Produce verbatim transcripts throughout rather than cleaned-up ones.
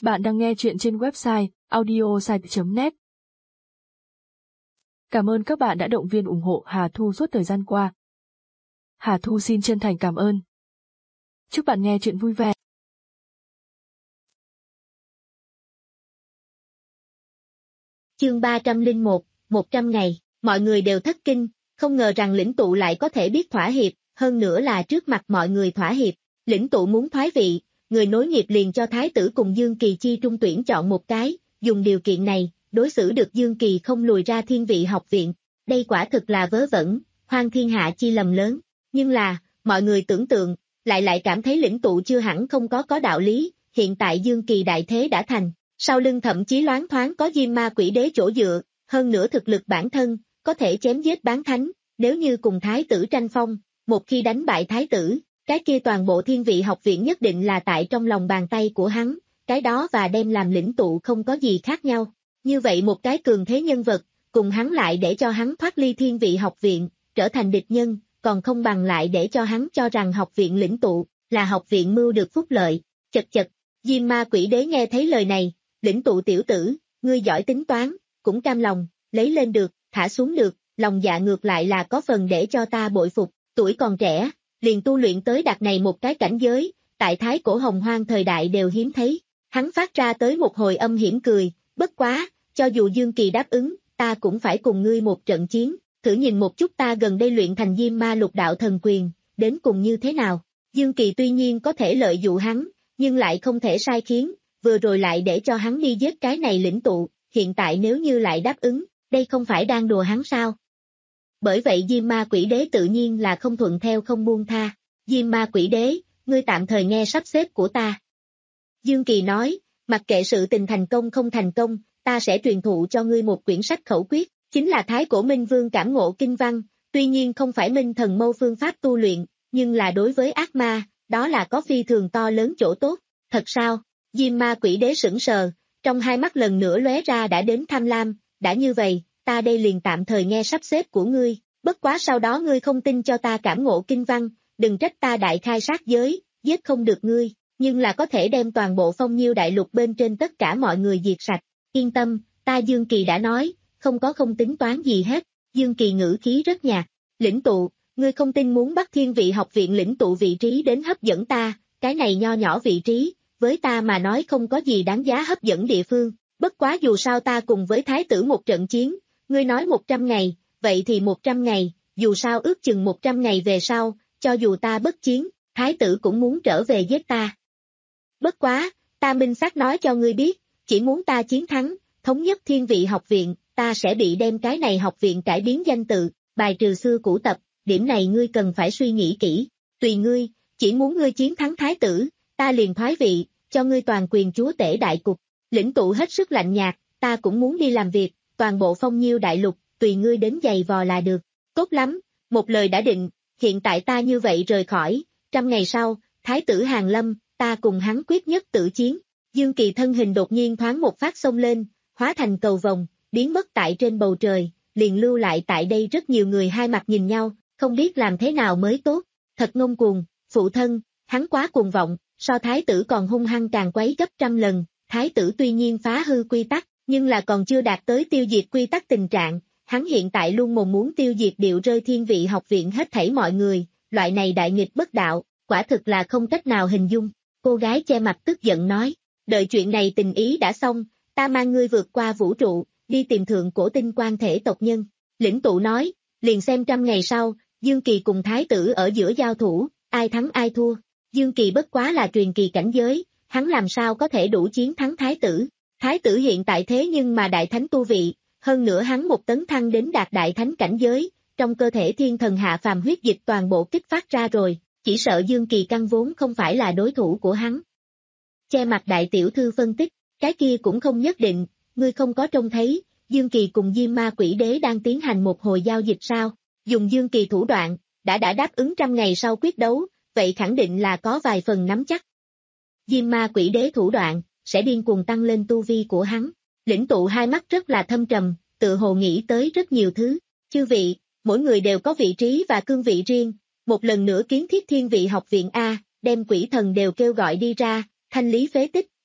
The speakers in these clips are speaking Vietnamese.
Bạn đang nghe chuyện trên website audiosite chấm net. Cảm ơn các bạn đã động viên ủng hộ Hà Thu suốt thời gian qua. Hà Thu xin chân thành cảm ơn. Chúc bạn nghe chuyện vui vẻ. Chương ba trăm lẻ một, một trăm ngày, mọi người đều thất kinh, không ngờ rằng lĩnh tụ lại có thể biết thỏa hiệp, hơn nữa là trước mặt mọi người thỏa hiệp. Lĩnh tụ muốn thoái vị, người nối nghiệp liền cho thái tử cùng Dương Kỳ chi trung tuyển chọn một cái, dùng điều kiện này, đối xử được Dương Kỳ không lùi ra Thiên Vị học viện. Đây quả thực là vớ vẩn, hoang thiên hạ chi lầm lớn. Nhưng là, mọi người tưởng tượng, lại lại cảm thấy lĩnh tụ chưa hẳn không có có đạo lý, hiện tại Dương Kỳ đại thế đã thành, sau lưng thậm chí loáng thoáng có Diêm Ma Quỷ Đế chỗ dựa, hơn nữa thực lực bản thân, có thể chém giết bán thánh, nếu như cùng thái tử tranh phong, một khi đánh bại thái tử, cái kia toàn bộ Thiên Vị học viện nhất định là tại trong lòng bàn tay của hắn, cái đó và đem làm lĩnh tụ không có gì khác nhau. Như vậy một cái cường thế nhân vật, cùng hắn lại để cho hắn thoát ly Thiên Vị học viện, trở thành địch nhân, còn không bằng lại để cho hắn cho rằng học viện lĩnh tụ, là học viện mưu được phúc lợi. Chật chật, Diêm Ma Quỷ Đế nghe thấy lời này, lĩnh tụ tiểu tử, ngươi giỏi tính toán, cũng cam lòng, lấy lên được, thả xuống được, lòng dạ ngược lại là có phần để cho ta bội phục, tuổi còn trẻ, liền tu luyện tới đạt này một cái cảnh giới, tại thái cổ hồng hoang thời đại đều hiếm thấy. Hắn phát ra tới một hồi âm hiểm cười, bất quá, cho dù Dương Kỳ đáp ứng, ta cũng phải cùng ngươi một trận chiến, thử nhìn một chút ta gần đây luyện thành Diêm Ma Lục Đạo Thần Quyền, đến cùng như thế nào. Dương Kỳ tuy nhiên có thể lợi dụ hắn, nhưng lại không thể sai khiến, vừa rồi lại để cho hắn đi giết cái này lĩnh tụ, hiện tại nếu như lại đáp ứng, đây không phải đang đùa hắn sao? Bởi vậy Diêm Ma Quỷ Đế tự nhiên là không thuận theo không buông tha. Diêm Ma Quỷ Đế, ngươi tạm thời nghe sắp xếp của ta. Dương Kỳ nói, mặc kệ sự tình thành công không thành công, ta sẽ truyền thụ cho ngươi một quyển sách khẩu quyết, chính là Thái Cổ Minh Vương cảm ngộ kinh văn, tuy nhiên không phải minh thần mâu phương pháp tu luyện, nhưng là đối với ác ma, đó là có phi thường to lớn chỗ tốt. Thật sao? Diêm Ma Quỷ Đế sững sờ, trong hai mắt lần nữa lóe ra đã đến tham lam, đã như vậy, ta đây liền tạm thời nghe sắp xếp của ngươi, bất quá sau đó ngươi không tin cho ta cảm ngộ kinh văn, đừng trách ta đại khai sát giới, giết không được ngươi, nhưng là có thể đem toàn bộ Phong Nhiêu đại lục bên trên tất cả mọi người diệt sạch. Yên tâm, ta Dương Kỳ đã nói, không có không tính toán gì hết. Dương Kỳ ngữ khí rất nhạt, lĩnh tụ, ngươi không tin muốn bắt Thiên Vị học viện lĩnh tụ vị trí đến hấp dẫn ta, cái này nho nhỏ vị trí, với ta mà nói không có gì đáng giá hấp dẫn địa phương, bất quá dù sao ta cùng với thái tử một trận chiến, ngươi nói một trăm ngày, vậy thì một trăm ngày, dù sao ước chừng một trăm ngày về sau, cho dù ta bất chiến, thái tử cũng muốn trở về giết ta. Bất quá, ta minh xác nói cho ngươi biết, chỉ muốn ta chiến thắng, thống nhất Thiên Vị học viện, ta sẽ bị đem cái này học viện cải biến danh tự, bài trừ xưa cũ tập, điểm này ngươi cần phải suy nghĩ kỹ, tùy ngươi, chỉ muốn ngươi chiến thắng thái tử, ta liền thoái vị, cho ngươi toàn quyền chúa tể đại cục. Lĩnh tụ hết sức lạnh nhạt, ta cũng muốn đi làm việc, toàn bộ Phong Nhiêu đại lục, tùy ngươi đến giày vò là được. Tốt lắm, một lời đã định, hiện tại ta như vậy rời khỏi, trăm ngày sau, thái tử hàng lâm, ta cùng hắn quyết nhất tử chiến. Dương Kỳ thân hình đột nhiên thoáng một phát xông lên, hóa thành cầu vồng, biến mất tại trên bầu trời, liền lưu lại tại đây rất nhiều người hai mặt nhìn nhau, không biết làm thế nào mới tốt. Thật ngông cuồng, phụ thân, hắn quá cuồng vọng, so thái tử còn hung hăng càng quấy gấp trăm lần. Thái tử tuy nhiên phá hư quy tắc, nhưng là còn chưa đạt tới tiêu diệt quy tắc tình trạng, hắn hiện tại luôn mồm muốn tiêu diệt điệu rơi Thiên Vị học viện hết thảy mọi người, loại này đại nghịch bất đạo, quả thực là không cách nào hình dung. Cô gái che mặt tức giận nói, đợi chuyện này tình ý đã xong, ta mang ngươi vượt qua vũ trụ, đi tìm thượng cổ tinh quan thể tộc nhân. Lĩnh tụ nói, liền xem trăm ngày sau, Dương Kỳ cùng thái tử ở giữa giao thủ, ai thắng ai thua. Dương Kỳ bất quá là truyền kỳ cảnh giới, hắn làm sao có thể đủ chiến thắng thái tử. Thái tử hiện tại thế nhưng mà đại thánh tu vị, hơn nữa hắn một tấn thăng đến đạt đại thánh cảnh giới, trong cơ thể thiên thần hạ phàm huyết dịch toàn bộ kích phát ra rồi, chỉ sợ Dương Kỳ căn vốn không phải là đối thủ của hắn. Che mặt đại tiểu thư phân tích, cái kia cũng không nhất định, ngươi không có trông thấy, Dương Kỳ cùng Diêm Ma Quỷ Đế đang tiến hành một hồi giao dịch sao, dùng Dương Kỳ thủ đoạn, đã đã đáp ứng trăm ngày sau quyết đấu, vậy khẳng định là có vài phần nắm chắc. Diêm Ma Quỷ Đế thủ đoạn, sẽ điên cuồng tăng lên tu vi của hắn. Lĩnh tụ hai mắt rất là thâm trầm, tự hồ nghĩ tới rất nhiều thứ. Chư vị, mỗi người đều có vị trí và cương vị riêng, một lần nữa kiến thiết Thiên Vị học viện A, đem quỷ thần đều kêu gọi đi ra, thanh lý phế tích,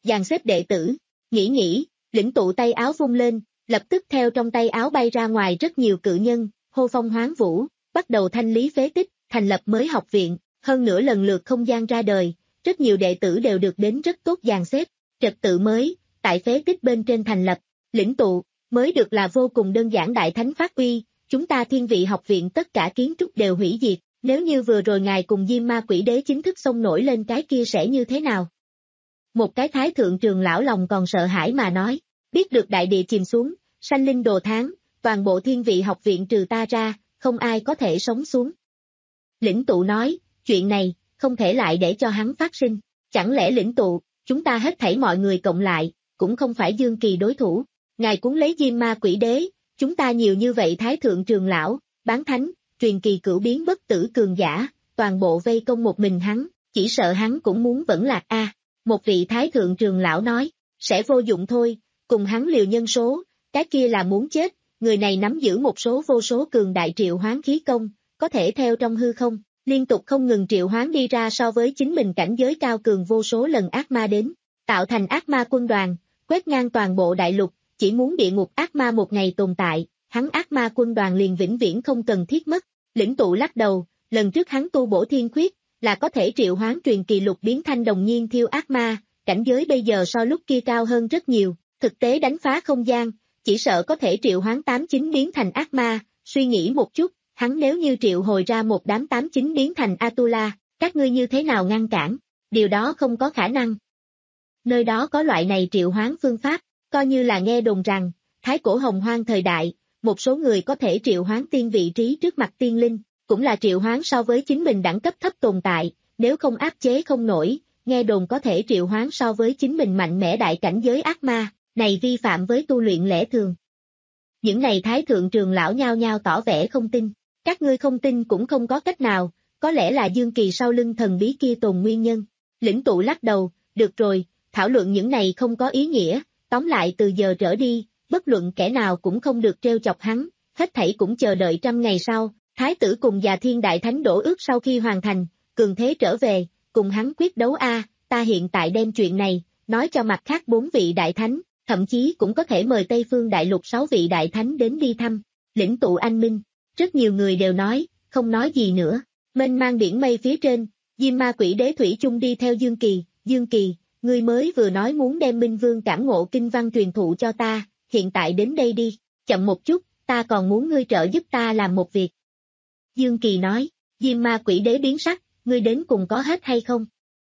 dàn xếp đệ tử, nghĩ nghĩ, lĩnh tụ tay áo vung lên, lập tức theo trong tay áo bay ra ngoài rất nhiều cự nhân, hô phong hoán vũ, bắt đầu thanh lý phế tích, thành lập mới học viện, hơn nữa lần lượt không gian ra đời, rất nhiều đệ tử đều được đến rất tốt dàn xếp, trật tự mới, tại phế tích bên trên thành lập, lĩnh tụ, mới được là vô cùng đơn giản đại thánh phát uy, chúng ta thiên vị học viện tất cả kiến trúc đều hủy diệt, nếu như vừa rồi ngài cùng Diêm Ma Quỷ Đế chính thức xông nổi lên cái kia sẽ như thế nào? Một cái thái thượng trường lão lòng còn sợ hãi mà nói, biết được đại địa chìm xuống, sanh linh đồ tháng, toàn bộ thiên vị học viện trừ ta ra, không ai có thể sống xuống. Lĩnh tụ nói, chuyện này, không thể lại để cho hắn phát sinh, chẳng lẽ lĩnh tụ, chúng ta hết thảy mọi người cộng lại, cũng không phải Dương Kỳ đối thủ, ngài cuốn lấy Diêm Ma Quỷ Đế, chúng ta nhiều như vậy thái thượng trường lão, bán thánh, truyền kỳ cửu biến bất tử cường giả, toàn bộ vây công một mình hắn, chỉ sợ hắn cũng muốn vẫn lạc a. À. Một vị thái thượng trường lão nói, sẽ vô dụng thôi, cùng hắn liều nhân số, cái kia là muốn chết, người này nắm giữ một số vô số cường đại triệu hoán khí công, có thể theo trong hư không, liên tục không ngừng triệu hoán đi ra so với chính mình cảnh giới cao cường vô số lần ác ma đến, tạo thành ác ma quân đoàn, quét ngang toàn bộ đại lục, chỉ muốn địa ngục ác ma một ngày tồn tại, hắn ác ma quân đoàn liền vĩnh viễn không cần thiết mất. Lĩnh tụ lắc đầu, lần trước hắn tu bổ thiên khuyết, là có thể triệu hoán truyền kỳ lục biến thanh đồng nhiên thiêu ác ma, cảnh giới bây giờ so lúc kia cao hơn rất nhiều, thực tế đánh phá không gian, chỉ sợ có thể triệu hoán tám chín biến thành ác ma, suy nghĩ một chút, hắn nếu như triệu hồi ra một đám tám chín biến thành Atula, các ngươi như thế nào ngăn cản, điều đó không có khả năng. Nơi đó có loại này triệu hoán phương pháp, coi như là nghe đồn rằng, thái cổ hồng hoang thời đại, một số người có thể triệu hoán tiên vị trí trước mặt tiên linh, cũng là triệu hoán so với chính mình đẳng cấp thấp tồn tại, nếu không áp chế không nổi, nghe đồn có thể triệu hoán so với chính mình mạnh mẽ đại cảnh giới ác ma, này vi phạm với tu luyện lẽ thường. Những này thái thượng trường lão nhao nhao tỏ vẻ không tin, các ngươi không tin cũng không có cách nào, có lẽ là Dương Kỳ sau lưng thần bí kia tồn nguyên nhân. Lĩnh tụ lắc đầu, được rồi, thảo luận những này không có ý nghĩa, tóm lại từ giờ trở đi, bất luận kẻ nào cũng không được trêu chọc hắn, hết thảy cũng chờ đợi trăm ngày sau, thái tử cùng già thiên đại thánh đổ ước sau khi hoàn thành, cường thế trở về, cùng hắn quyết đấu a. Ta hiện tại đem chuyện này, nói cho mặt khác bốn vị đại thánh, thậm chí cũng có thể mời Tây Phương Đại Lục sáu vị đại thánh đến đi thăm, lĩnh tụ anh minh, rất nhiều người đều nói, không nói gì nữa, mênh mang biển mây phía trên, Diêm Ma Quỷ Đế thủy chung đi theo Dương Kỳ, Dương Kỳ, ngươi mới vừa nói muốn đem Minh Vương cảm ngộ kinh văn truyền thụ cho ta, hiện tại đến đây đi, chậm một chút, ta còn muốn ngươi trợ giúp ta làm một việc. Dương Kỳ nói, Diêm Ma Quỷ Đế biến sắc, ngươi đến cùng có hết hay không?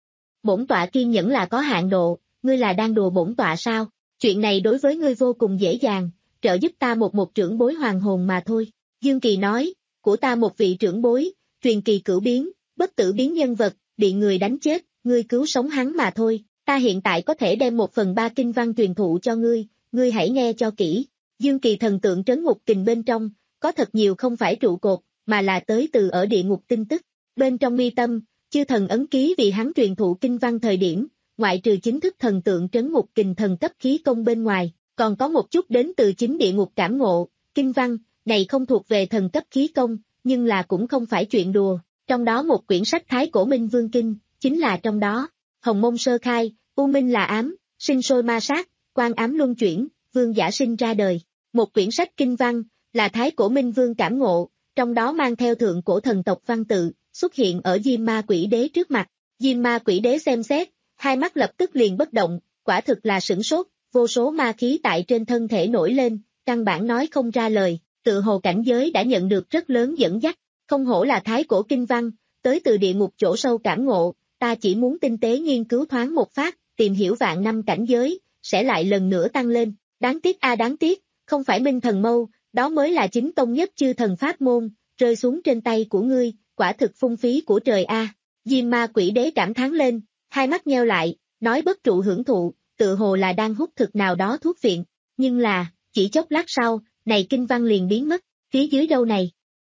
Bổn tọa kiên nhẫn là có hạn độ, ngươi là đang đùa bổn tọa sao? Chuyện này đối với ngươi vô cùng dễ dàng, trợ giúp ta một một trưởng bối hoàng hồn mà thôi. Dương Kỳ nói, của ta một vị trưởng bối, truyền kỳ cửu biến, bất tử biến nhân vật, bị người đánh chết, ngươi cứu sống hắn mà thôi. Ta hiện tại có thể đem một phần ba kinh văn truyền thụ cho ngươi, ngươi hãy nghe cho kỹ. Dương Kỳ thần tượng trấn ngục kình bên trong, có thật nhiều không phải trụ cột, mà là tới từ ở địa ngục tin tức. Bên trong mi tâm, chư thần ấn ký vì hắn truyền thụ kinh văn thời điểm, ngoại trừ chính thức thần tượng trấn ngục kình thần cấp khí công bên ngoài, còn có một chút đến từ chính địa ngục cảm ngộ, kinh văn, này không thuộc về thần cấp khí công, nhưng là cũng không phải chuyện đùa. Trong đó một quyển sách Thái Cổ Minh Vương Kinh, chính là trong đó. Hồng môn sơ khai, U Minh là ám, sinh sôi ma sát, quan ám luân chuyển, vương giả sinh ra đời. Một quyển sách kinh văn, là Thái Cổ Minh Vương cảm ngộ, trong đó mang theo thượng cổ thần tộc văn tự, xuất hiện ở Diêm Ma Quỷ Đế trước mặt. Diêm Ma Quỷ Đế xem xét, hai mắt lập tức liền bất động, quả thực là sửng sốt, vô số ma khí tại trên thân thể nổi lên, căn bản nói không ra lời, tự hồ cảnh giới đã nhận được rất lớn dẫn dắt, không hổ là Thái Cổ kinh văn, tới từ địa ngục chỗ sâu cảm ngộ, ta chỉ muốn tinh tế nghiên cứu thoáng một phát, tìm hiểu vạn năm cảnh giới, sẽ lại lần nữa tăng lên, đáng tiếc a đáng tiếc, không phải Minh Thần Mâu, đó mới là chính tông nhất chư thần pháp môn, rơi xuống trên tay của ngươi, quả thực phung phí của trời a. Diêm Ma Quỷ Đế cảm thán lên, hai mắt nheo lại, nói bất trụ hưởng thụ, tự hồ là đang hút thực nào đó thuốc viện, nhưng là, chỉ chốc lát sau, này kinh văn liền biến mất, phía dưới đâu này?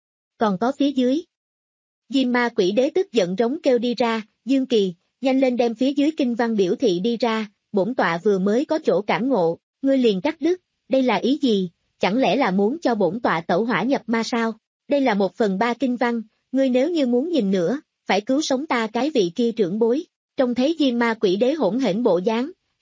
Còn có phía dưới. Diêm Ma Quỷ Đế tức giận rống kêu đi ra, Dương Kỳ, nhanh lên đem phía dưới kinh văn biểu thị đi ra, bổn tọa vừa mới có chỗ cảm ngộ, ngươi liền cắt đứt, đây là ý gì, chẳng lẽ là muốn cho bổn tọa tẩu hỏa nhập ma sao? Đây là một phần ba kinh văn, ngươi nếu như muốn nhìn nữa, phải cứu sống ta cái vị kia trưởng bối. Trông thấy Diêm Ma Quỷ Đế hỗn hển bộ dáng,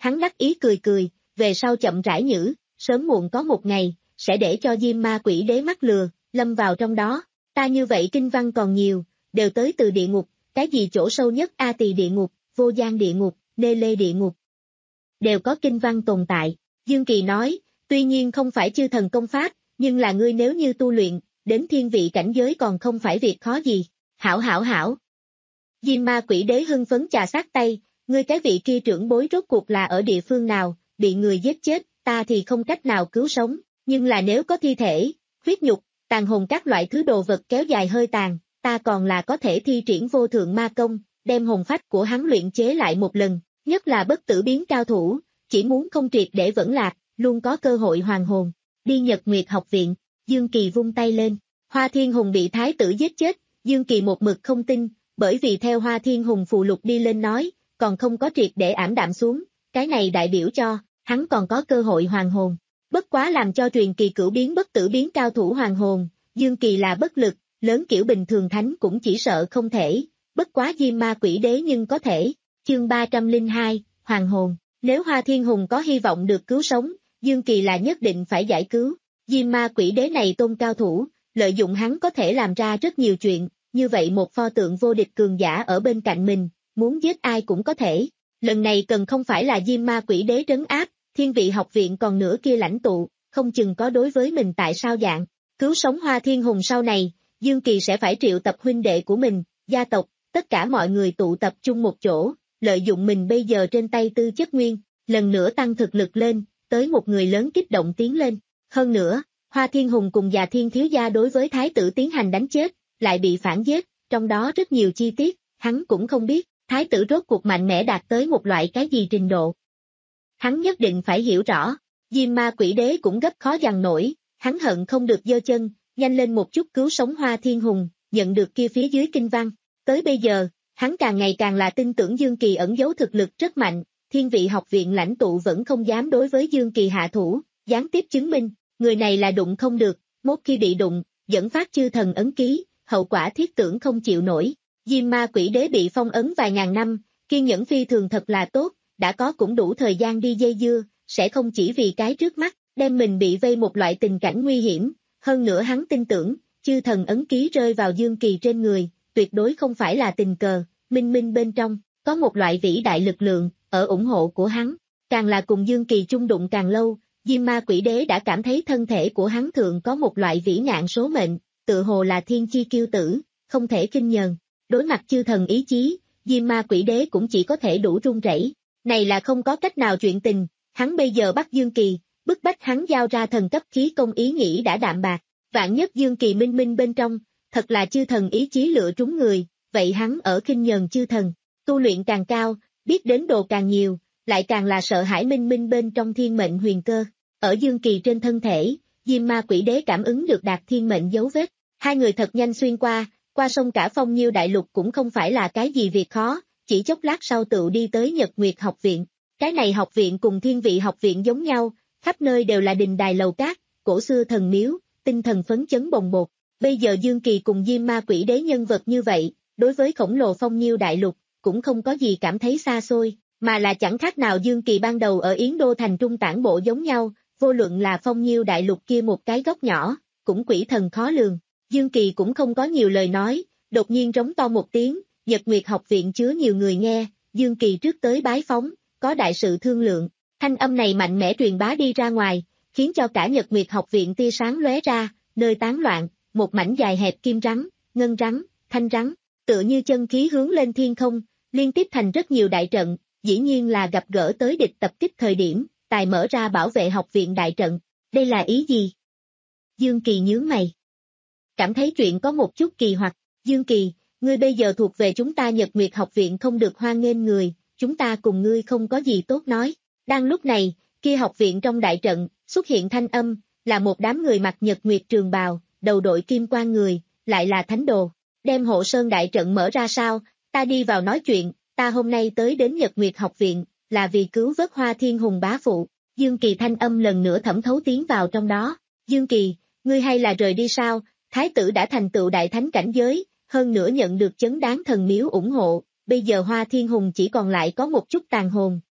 Hắn đắc ý cười cười, về sau chậm rãi nhử, sớm muộn có một ngày, sẽ để cho Diêm Ma Quỷ Đế mắc lừa, lâm vào trong đó. Ta như vậy kinh văn còn nhiều, đều tới từ địa ngục, cái gì chỗ sâu nhất A Tỳ địa ngục, Vô Gian địa ngục, Nê Lê địa ngục. Đều có kinh văn tồn tại. Dương Kỳ nói, tuy nhiên không phải chư thần công pháp, nhưng là ngươi nếu như tu luyện, đến thiên vị cảnh giới còn không phải việc khó gì. Hảo hảo hảo. Diêm Ma Quỷ Đế hưng phấn chà sát tay, ngươi cái vị kia trưởng bối rốt cuộc là ở địa phương nào, bị người giết chết, ta thì không cách nào cứu sống, nhưng là nếu có thi thể, huyết nhục, tàn hồn các loại thứ đồ vật kéo dài hơi tàn, ta còn là có thể thi triển vô thượng ma công, đem hồn phách của hắn luyện chế lại một lần, nhất là bất tử biến cao thủ, chỉ muốn không triệt để vẫn lạc, luôn có cơ hội hoàn hồn. Đi Nhật Nguyệt học viện, Dương Kỳ vung tay lên, Hoa Thiên Hùng bị thái tử giết chết, Dương Kỳ một mực không tin, bởi vì theo Hoa Thiên Hùng phụ lục đi lên nói, còn không có triệt để ảm đạm xuống, cái này đại biểu cho, hắn còn có cơ hội hoàn hồn. Bất quá làm cho truyền kỳ cửu biến bất tử biến cao thủ hoàn hồn, Dương Kỳ là bất lực, lớn kiểu bình thường thánh cũng chỉ sợ không thể, bất quá Diêm Ma Quỷ Đế nhưng có thể. Chương ba trăm lẻ hai, hoàn hồn, nếu Hoa Thiên Hùng có hy vọng được cứu sống, Dương Kỳ là nhất định phải giải cứu. Diêm Ma Quỷ Đế này tôn cao thủ, lợi dụng hắn có thể làm ra rất nhiều chuyện, như vậy một pho tượng vô địch cường giả ở bên cạnh mình, muốn giết ai cũng có thể. Lần này cần không phải là Diêm Ma Quỷ Đế trấn áp, thiên vị học viện còn nữa kia lãnh tụ, không chừng có đối với mình tại sao dạng. Cứu sống Hoa Thiên Hùng sau này, Dương Kỳ sẽ phải triệu tập huynh đệ của mình, gia tộc, tất cả mọi người tụ tập chung một chỗ, lợi dụng mình bây giờ trên tay tư chất nguyên, lần nữa tăng thực lực lên, tới một người lớn kích động tiến lên. Hơn nữa, Hoa Thiên Hùng cùng già Thiên Thiếu Gia đối với thái tử tiến hành đánh chết, lại bị phản giết, trong đó rất nhiều chi tiết, hắn cũng không biết, thái tử rốt cuộc mạnh mẽ đạt tới một loại cái gì trình độ. Hắn nhất định phải hiểu rõ, Diêm Ma Quỷ Đế cũng gấp khó dằn nổi, hắn hận không được giơ chân, nhanh lên một chút cứu sống Hoa Thiên Hùng, nhận được kia phía dưới kinh văn. Tới bây giờ, hắn càng ngày càng là tin tưởng Dương Kỳ ẩn giấu thực lực rất mạnh, thiên vị học viện lãnh tụ vẫn không dám đối với Dương Kỳ hạ thủ, gián tiếp chứng minh, người này là đụng không được, một khi bị đụng, dẫn phát chư thần ấn ký, hậu quả thiết tưởng không chịu nổi. Diêm Ma Quỷ Đế bị phong ấn vài ngàn năm, kiên nhẫn phi thường thật là tốt, đã có cũng đủ thời gian đi dây dưa, sẽ không chỉ vì cái trước mắt, đem mình bị vây một loại tình cảnh nguy hiểm, hơn nữa hắn tin tưởng, chư thần ấn ký rơi vào Dương Kỳ trên người, tuyệt đối không phải là tình cờ, minh minh bên trong, có một loại vĩ đại lực lượng, ở ủng hộ của hắn, càng là cùng Dương Kỳ chung đụng càng lâu, Diêm Ma Quỷ Đế đã cảm thấy thân thể của hắn thường có một loại vĩ ngạn số mệnh, tự hồ là thiên chi kiêu tử, không thể kinh nhờn, đối mặt chư thần ý chí, Diêm Ma Quỷ Đế cũng chỉ có thể đủ run rẩy. Này là không có cách nào chuyện tình, hắn bây giờ bắt Dương Kỳ, bức bách hắn giao ra thần cấp khí công ý nghĩ đã đạm bạc, vạn nhất Dương Kỳ minh minh bên trong, thật là chư thần ý chí lựa trúng người, vậy hắn ở khinh nhờn chư thần, tu luyện càng cao, biết đến đồ càng nhiều, lại càng là sợ hãi minh minh bên trong thiên mệnh huyền cơ. Ở Dương Kỳ trên thân thể, Diêm Ma Quỷ Đế cảm ứng được đạt thiên mệnh dấu vết, hai người thật nhanh xuyên qua, qua sông cả Phong Nhiêu đại lục cũng không phải là cái gì việc khó, chỉ chốc lát sau tựu đi tới Nhật Nguyệt học viện. Cái này học viện cùng thiên vị học viện giống nhau, khắp nơi đều là đình đài lầu cát, cổ xưa thần miếu, tinh thần phấn chấn bồng bột. Bây giờ Dương Kỳ cùng Diêm Ma Quỷ Đế nhân vật như vậy, đối với khổng lồ Phong Nhiêu đại lục, cũng không có gì cảm thấy xa xôi, mà là chẳng khác nào Dương Kỳ ban đầu ở Yến Đô thành trung tản bộ giống nhau, vô luận là Phong Nhiêu đại lục kia một cái góc nhỏ, cũng quỷ thần khó lường. Dương Kỳ cũng không có nhiều lời nói, đột nhiên rống to một tiếng, Nhật Nguyệt học viện chứa nhiều người nghe, Dương Kỳ trước tới bái phóng, có đại sự thương lượng, thanh âm này mạnh mẽ truyền bá đi ra ngoài, khiến cho cả Nhật Nguyệt học viện tia sáng lóe ra, nơi tán loạn, một mảnh dài hẹp kim rắn, ngân rắn, thanh rắn, tựa như chân khí hướng lên thiên không, liên tiếp thành rất nhiều đại trận, dĩ nhiên là gặp gỡ tới địch tập kích thời điểm, tài mở ra bảo vệ học viện đại trận, đây là ý gì? Dương Kỳ nhướng mày. Cảm thấy chuyện có một chút kỳ hoặc, Dương Kỳ, ngươi bây giờ thuộc về chúng ta Nhật Nguyệt học viện không được hoan nghênh người, chúng ta cùng ngươi không có gì tốt nói. Đang lúc này, kia học viện trong đại trận, xuất hiện thanh âm, là một đám người mặc Nhật Nguyệt trường bào, đầu đội kim quan người, lại là thánh đồ. Đem hộ sơn đại trận mở ra sao, ta đi vào nói chuyện, ta hôm nay tới đến Nhật Nguyệt học viện, là vì cứu vớt Hoa Thiên Hùng bá phụ. Dương Kỳ thanh âm lần nữa thẩm thấu tiến vào trong đó. Dương Kỳ, ngươi hay là rời đi sao, thái tử đã thành tựu đại thánh cảnh giới, hơn nữa nhận được chấn đáng thần miếu ủng hộ, bây giờ Hoa Thiên Hùng chỉ còn lại có một chút tàn hồn,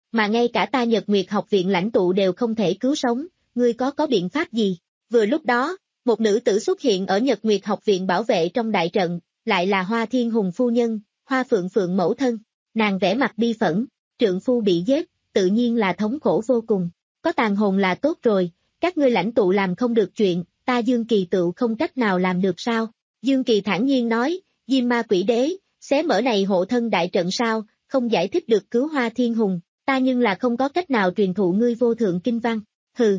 mà ngay cả ta Nhật Nguyệt học viện lãnh tụ đều không thể cứu sống, ngươi có có biện pháp gì? Vừa lúc đó, một nữ tử xuất hiện ở Nhật Nguyệt học viện bảo vệ trong đại trận, lại là Hoa Thiên Hùng phu nhân, Hoa Phượng Phượng mẫu thân. Nàng vẻ mặt bi phẫn, trượng phu bị giết, tự nhiên là thống khổ vô cùng. Có tàn hồn là tốt rồi, các ngươi lãnh tụ làm không được chuyện, ta Dương Kỳ tựu không cách nào làm được sao? Dương Kỳ thản nhiên nói, Diêm Ma Quỷ Đế, xé mở này hộ thân đại trận sao, không giải thích được cứu Hoa Thiên Hùng, ta nhưng là không có cách nào truyền thụ ngươi vô thượng kinh văn, hừ.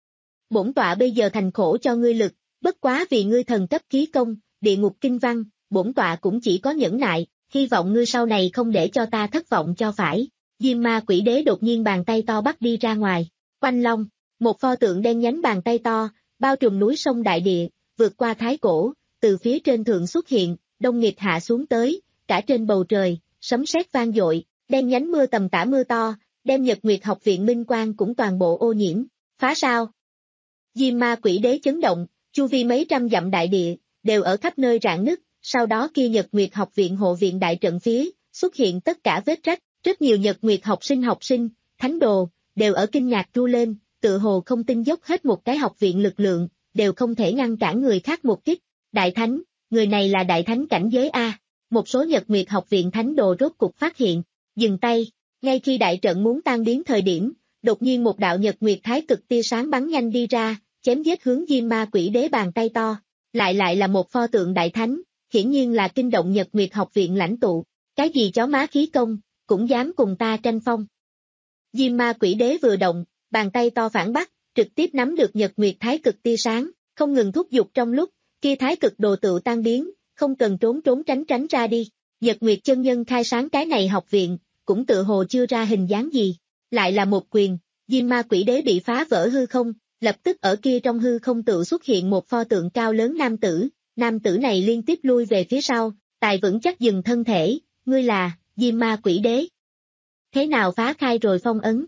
Bổn tọa bây giờ thành khổ cho ngươi lực, bất quá vì ngươi thần cấp khí công, địa ngục kinh văn, bổn tọa cũng chỉ có nhẫn nại, hy vọng ngươi sau này không để cho ta thất vọng cho phải. Diêm Ma Quỷ Đế đột nhiên bàn tay to bắt đi ra ngoài, quanh long, một pho tượng đen nhánh bàn tay to, bao trùm núi sông đại địa, vượt qua thái cổ, từ phía trên thượng xuất hiện, đông nghịch hạ xuống tới, cả trên bầu trời, sấm sét vang dội, đen nhánh mưa tầm tã mưa to, đem Nhật Nguyệt học viện minh quang cũng toàn bộ ô nhiễm, phá sao. Diêm Ma Quỷ Đế chấn động, chu vi mấy trăm dặm đại địa, đều ở khắp nơi rạn nứt, sau đó kia Nhật Nguyệt học viện hộ viện đại trận phía, xuất hiện tất cả vết rách, rất nhiều Nhật Nguyệt học sinh học sinh, thánh đồ, đều ở kinh ngạc tru lên, tự hồ không tin dốc hết một cái học viện lực lượng, đều không thể ngăn cản người khác một kích. Đại thánh, người này là đại thánh cảnh giới A, một số Nhật Nguyệt học viện thánh đồ rốt cục phát hiện, dừng tay, ngay khi đại trận muốn tan biến thời điểm, đột nhiên một đạo Nhật Nguyệt thái cực tia sáng bắn nhanh đi ra, chém giết hướng Diêm Ma Quỷ Đế bàn tay to, lại lại là một pho tượng đại thánh, hiển nhiên là kinh động Nhật Nguyệt học viện lãnh tụ, cái gì chó má khí công, cũng dám cùng ta tranh phong. Diêm Ma Quỷ Đế vừa động, bàn tay to phản bắt, trực tiếp nắm được Nhật Nguyệt thái cực tia sáng, không ngừng thúc giục trong lúc, kia thái cực đồ tựu tan biến, không cần trốn trốn tránh tránh ra đi. Nhật Nguyệt chân nhân khai sáng cái này học viện, cũng tự hồ chưa ra hình dáng gì, lại là một quyền, Diêm Ma Quỷ Đế bị phá vỡ hư không, lập tức ở kia trong hư không tự xuất hiện một pho tượng cao lớn nam tử, nam tử này liên tiếp lui về phía sau, tài vững chắc dừng thân thể, ngươi là, Diêm Ma Quỷ Đế. Thế nào phá khai rồi phong ấn?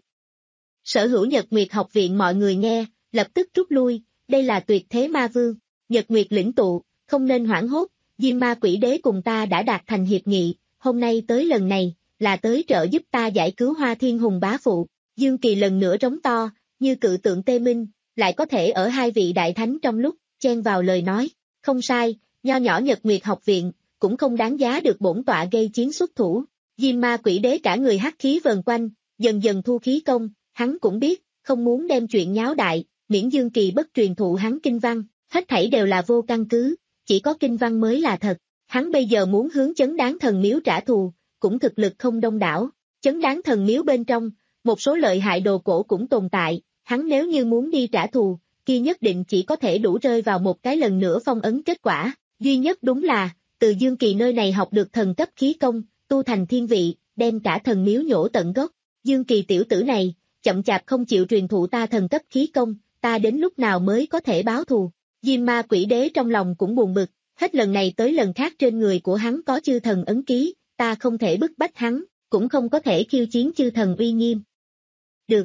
Sở hữu Nhật Nguyệt học viện mọi người nghe, lập tức rút lui, đây là tuyệt thế ma vương, Nhật Nguyệt lĩnh tụ, không nên hoảng hốt, Diêm Ma Quỷ Đế cùng ta đã đạt thành hiệp nghị, hôm nay tới lần này, là tới trợ giúp ta giải cứu Hoa Thiên Hùng bá phụ. Dương Kỳ lần nữa trống to, như cự tượng tê minh, lại có thể ở hai vị đại thánh trong lúc, chen vào lời nói, không sai, nho nhỏ Nhật Nguyệt học viện, cũng không đáng giá được bổn tọa gây chiến xuất thủ. Diêm Ma Quỷ Đế cả người hắc khí vần quanh, dần dần thu khí công, hắn cũng biết, không muốn đem chuyện nháo đại, miễn Dương Kỳ bất truyền thụ hắn kinh văn, hết thảy đều là vô căn cứ, chỉ có kinh văn mới là thật. Hắn bây giờ muốn hướng Chấn Đáng Thần Miếu trả thù, cũng thực lực không đông đảo. Chấn Đáng Thần Miếu bên trong, một số lợi hại đồ cổ cũng tồn tại, hắn nếu như muốn đi trả thù, kia nhất định chỉ có thể đủ rơi vào một cái lần nữa phong ấn kết quả. Duy nhất đúng là, từ Dương Kỳ nơi này học được thần cấp khí công, tu thành thiên vị, đem cả thần miếu nhổ tận gốc. Dương Kỳ tiểu tử này, chậm chạp không chịu truyền thụ ta thần cấp khí công, ta đến lúc nào mới có thể báo thù. Diêm Ma Quỷ Đế trong lòng cũng buồn bực, hết lần này tới lần khác trên người của hắn có chư thần ấn ký, ta không thể bức bách hắn, cũng không có thể khiêu chiến chư thần uy nghiêm. Được.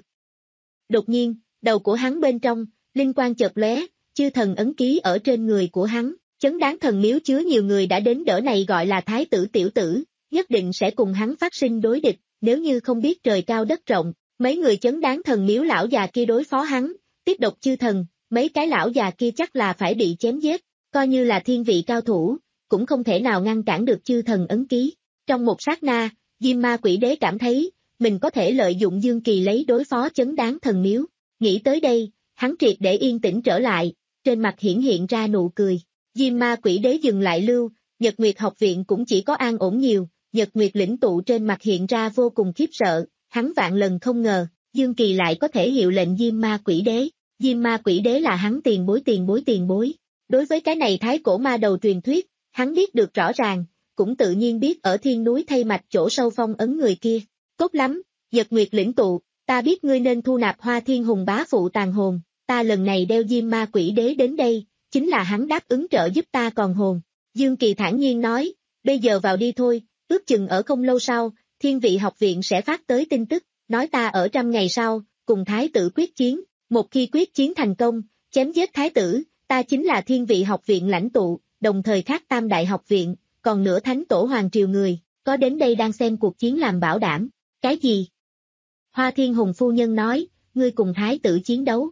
Đột nhiên, đầu của hắn bên trong, linh quang chợt lóe, chư thần ấn ký ở trên người của hắn, Chấn Đáng Thần Miếu chứa nhiều người đã đến đỡ này gọi là thái tử tiểu tử, nhất định sẽ cùng hắn phát sinh đối địch, nếu như không biết trời cao đất rộng, mấy người Chấn Đáng Thần Miếu lão già kia đối phó hắn, tiếp độc chư thần, mấy cái lão già kia chắc là phải bị chém giết, coi như là thiên vị cao thủ, cũng không thể nào ngăn cản được chư thần ấn ký. Trong một sát na, Diêm Ma Quỷ Đế cảm thấy, mình có thể lợi dụng Dương Kỳ lấy đối phó Chấn Đáng Thần Miếu. Nghĩ tới đây, hắn triệt để yên tĩnh trở lại, trên mặt hiển hiện ra nụ cười. Diêm Ma Quỷ Đế dừng lại lưu, Nhật Nguyệt học viện cũng chỉ có an ổn nhiều, Nhật Nguyệt lĩnh tụ trên mặt hiện ra vô cùng khiếp sợ, hắn vạn lần không ngờ, Dương Kỳ lại có thể hiệu lệnh Diêm Ma Quỷ Đế. Diêm Ma Quỷ Đế là hắn tiền bối tiền bối tiền bối. Đối với cái này thái cổ ma đầu truyền thuyết, hắn biết được rõ ràng, cũng tự nhiên biết ở thiên núi thay mạch chỗ sâu phong ấn người kia. Tốt lắm, Nhật Nguyệt lĩnh tụ, ta biết ngươi nên thu nạp Hoa Thiên Hùng bá phụ tàn hồn, ta lần này đeo Diêm Ma Quỷ Đế đến đây, chính là hắn đáp ứng trợ giúp ta còn hồn. Dương Kỳ thản nhiên nói, bây giờ vào đi thôi, ước chừng ở không lâu sau, thiên vị học viện sẽ phát tới tin tức, nói ta ở trăm ngày sau, cùng thái tử quyết chiến, một khi quyết chiến thành công, chém giết thái tử, ta chính là thiên vị học viện lãnh tụ, đồng thời khác tam đại học viện, còn nữa thánh tổ hoàng triều người, có đến đây đang xem cuộc chiến làm bảo đảm. Cái gì? Hoa Thiên Hùng phu nhân nói, ngươi cùng thái tử chiến đấu.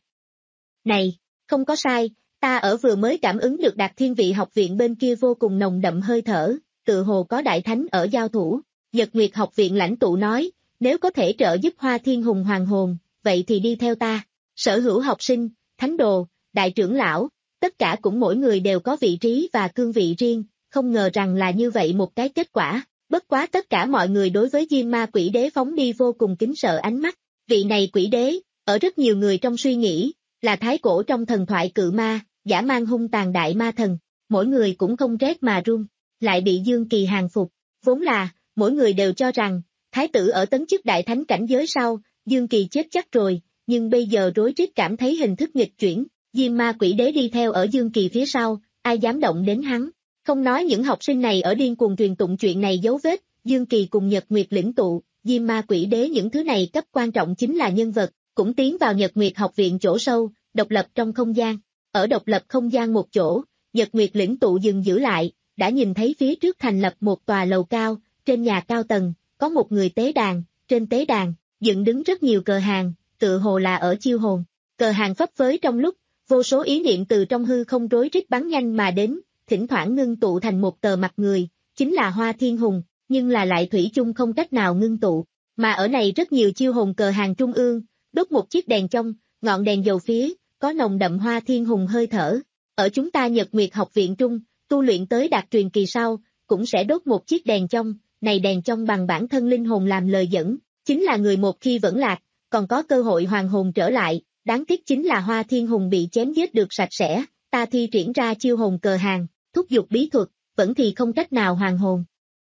Này, không có sai, ta ở vừa mới cảm ứng được Đạt Thiên Vị học viện bên kia vô cùng nồng đậm hơi thở, tự hồ có đại thánh ở giao thủ. Nhật Nguyệt học viện lãnh tụ nói, nếu có thể trợ giúp Hoa Thiên Hùng hoàn hồn, vậy thì đi theo ta. Sở hữu học sinh, thánh đồ, đại trưởng lão, tất cả cũng mỗi người đều có vị trí và cương vị riêng, không ngờ rằng là như vậy một cái kết quả. Bất quá tất cả mọi người đối với Diêm Ma Quỷ Đế phóng đi vô cùng kính sợ ánh mắt. Vị này quỷ đế, ở rất nhiều người trong suy nghĩ, là thái cổ trong thần thoại cự ma, giả mang hung tàn đại ma thần. Mỗi người cũng không rét mà run, lại bị Dương Kỳ hàng phục. Vốn là, mỗi người đều cho rằng, thái tử ở tấn chức đại thánh cảnh giới sau, Dương Kỳ chết chắc rồi, nhưng bây giờ rối rít cảm thấy hình thức nghịch chuyển. Diêm Ma Quỷ Đế đi theo ở Dương Kỳ phía sau, ai dám động đến hắn. Không nói những học sinh này ở điên cuồng truyền tụng chuyện này dấu vết, Dương Kỳ cùng Nhật Nguyệt lĩnh tụ, Diêm Ma Quỷ Đế những thứ này cấp quan trọng chính là nhân vật, cũng tiến vào Nhật Nguyệt học viện chỗ sâu, độc lập trong không gian. Ở độc lập không gian một chỗ, Nhật Nguyệt lĩnh tụ dừng giữ lại, đã nhìn thấy phía trước thành lập một tòa lầu cao, trên nhà cao tầng, có một người tế đàn, trên tế đàn, dựng đứng rất nhiều cờ hàng, tự hồ là ở chiêu hồn. Cờ hàng phấp phới trong lúc, vô số ý niệm từ trong hư không rối rít bắn nhanh mà đến, thỉnh thoảng ngưng tụ thành một tờ mặt người, chính là Hoa Thiên Hùng, nhưng là lại thủy chung không cách nào ngưng tụ. Mà ở này rất nhiều chiêu hồn cờ hàng trung ương, đốt một chiếc đèn trong, ngọn đèn dầu phía, có nồng đậm Hoa Thiên Hùng hơi thở. Ở chúng ta Nhật Nguyệt học viện trung, tu luyện tới đạt truyền kỳ sau, cũng sẽ đốt một chiếc đèn trong, này đèn trong bằng bản thân linh hồn làm lời dẫn, chính là người một khi vẫn lạc, còn có cơ hội hoàn hồn trở lại, đáng tiếc chính là Hoa Thiên Hùng bị chém giết được sạch sẽ, ta thi triển ra chiêu hồn cờ hàng, thúc giục bí thuật, vẫn thì không cách nào hoàn hồn.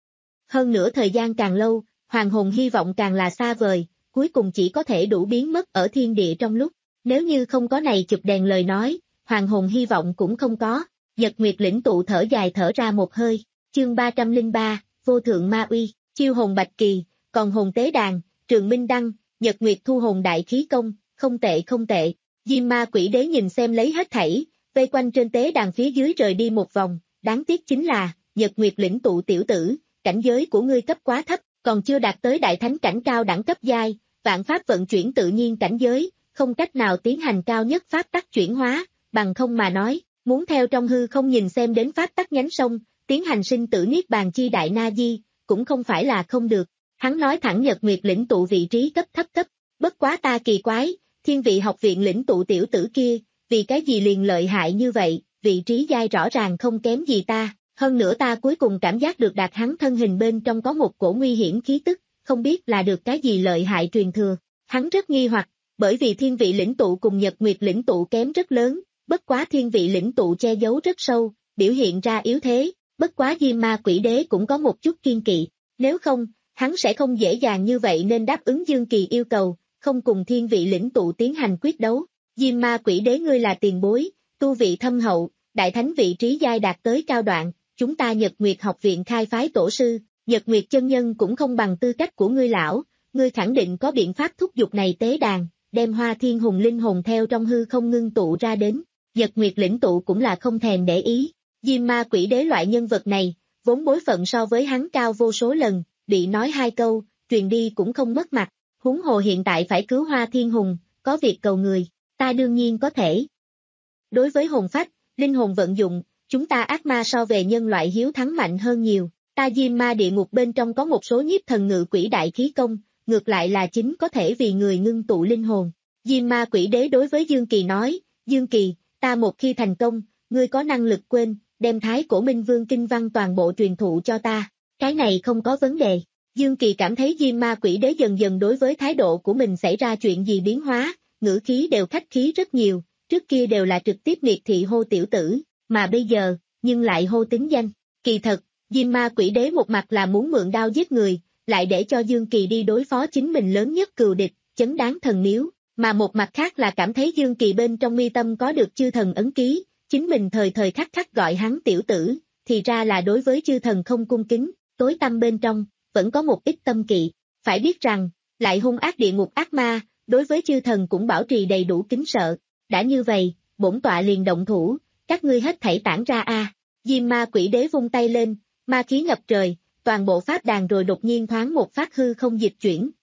Hơn nữa thời gian càng lâu, hoàn hồn hy vọng càng là xa vời, cuối cùng chỉ có thể đủ biến mất ở thiên địa trong lúc, nếu như không có này chụp đèn lời nói, hoàn hồn hy vọng cũng không có. Nhật Nguyệt lĩnh tụ thở dài thở ra một hơi, chương ba trăm lẻ ba, vô thượng ma uy, chiêu hồn bạch kỳ, còn hồn tế đàn, trường minh đăng, Nhật Nguyệt thu hồn đại khí công, không tệ không tệ. Diêm Ma Quỷ Đế nhìn xem lấy hết thảy, vây quanh trên tế đàn phía dưới rời đi một vòng, đáng tiếc chính là, Nhật Nguyệt lĩnh tụ tiểu tử, cảnh giới của ngươi cấp quá thấp, còn chưa đạt tới đại thánh cảnh cao đẳng cấp giai, vạn pháp vận chuyển tự nhiên cảnh giới, không cách nào tiến hành cao nhất pháp tắc chuyển hóa, bằng không mà nói, muốn theo trong hư không nhìn xem đến pháp tắc nhánh sông, tiến hành sinh tử niết bàn chi đại na di, cũng không phải là không được. Hắn nói thẳng Nhật Nguyệt lĩnh tụ vị trí cấp thấp cấp, bất quá ta kỳ quái, thiên vị học viện lĩnh tụ tiểu tử kia, vì cái gì liền lợi hại như vậy, vị trí giai rõ ràng không kém gì ta, hơn nữa ta cuối cùng cảm giác được đạt hắn thân hình bên trong có một cổ nguy hiểm khí tức, không biết là được cái gì lợi hại truyền thừa. Hắn rất nghi hoặc, bởi vì thiên vị lĩnh tụ cùng Nhật Nguyệt lĩnh tụ kém rất lớn, bất quá thiên vị lĩnh tụ che giấu rất sâu, biểu hiện ra yếu thế, bất quá Diêm Ma Quỷ Đế cũng có một chút kiên kỵ, nếu không, hắn sẽ không dễ dàng như vậy nên đáp ứng Dương Kỳ yêu cầu, không cùng thiên vị lĩnh tụ tiến hành quyết đấu. Diêm Ma Quỷ Đế ngươi là tiền bối, tu vị thâm hậu, đại thánh vị trí giai đạt tới cao đoạn, chúng ta Nhật Nguyệt học viện khai phái tổ sư, Nhật Nguyệt chân nhân cũng không bằng tư cách của ngươi lão, ngươi khẳng định có biện pháp thúc giục này tế đàn, đem Hoa Thiên Hùng linh hồn theo trong hư không ngưng tụ ra đến. Nhật Nguyệt lĩnh tụ cũng là không thèm để ý, Diêm Ma Quỷ Đế loại nhân vật này, vốn bối phận so với hắn cao vô số lần, bị nói hai câu, truyền đi cũng không mất mặt, huống hồ hiện tại phải cứu Hoa Thiên Hùng, có việc cầu người, ta đương nhiên có thể. Đối với hồn phách, linh hồn vận dụng, chúng ta ác ma so về nhân loại hiếu thắng mạnh hơn nhiều, ta Diêm Ma địa ngục bên trong có một số nhiếp thần ngự quỷ đại khí công, ngược lại là chính có thể vì người ngưng tụ linh hồn. Diêm Ma Quỷ Đế đối với Dương Kỳ nói, Dương Kỳ, ta một khi thành công, ngươi có năng lực quên, đem Thái Cổ Minh Vương kinh văn toàn bộ truyền thụ cho ta, cái này không có vấn đề. Dương Kỳ cảm thấy Diêm Ma Quỷ Đế dần dần đối với thái độ của mình xảy ra chuyện gì biến hóa, ngữ khí đều khách khí rất nhiều, trước kia đều là trực tiếp miệt thị hô tiểu tử, mà bây giờ, nhưng lại hô tính danh. Kỳ thật, Diêm Ma Quỷ Đế một mặt là muốn mượn đao giết người, lại để cho Dương Kỳ đi đối phó chính mình lớn nhất cừu địch, chấn đáng thần miếu, mà một mặt khác là cảm thấy Dương Kỳ bên trong mi tâm có được chư thần ấn ký, chính mình thời thời khắc khắc gọi hắn tiểu tử, thì ra là đối với chư thần không cung kính, tối tâm bên trong, vẫn có một ít tâm kỵ, phải biết rằng, lại hung ác địa ngục ác ma, đối với chư thần cũng bảo trì đầy đủ kính sợ, đã như vậy, bổn tọa liền động thủ, các ngươi hết thảy tản ra a. À. Diêm Ma Quỷ Đế vung tay lên, ma khí ngập trời, toàn bộ pháp đàn rồi đột nhiên thoáng một phát hư không dịch chuyển,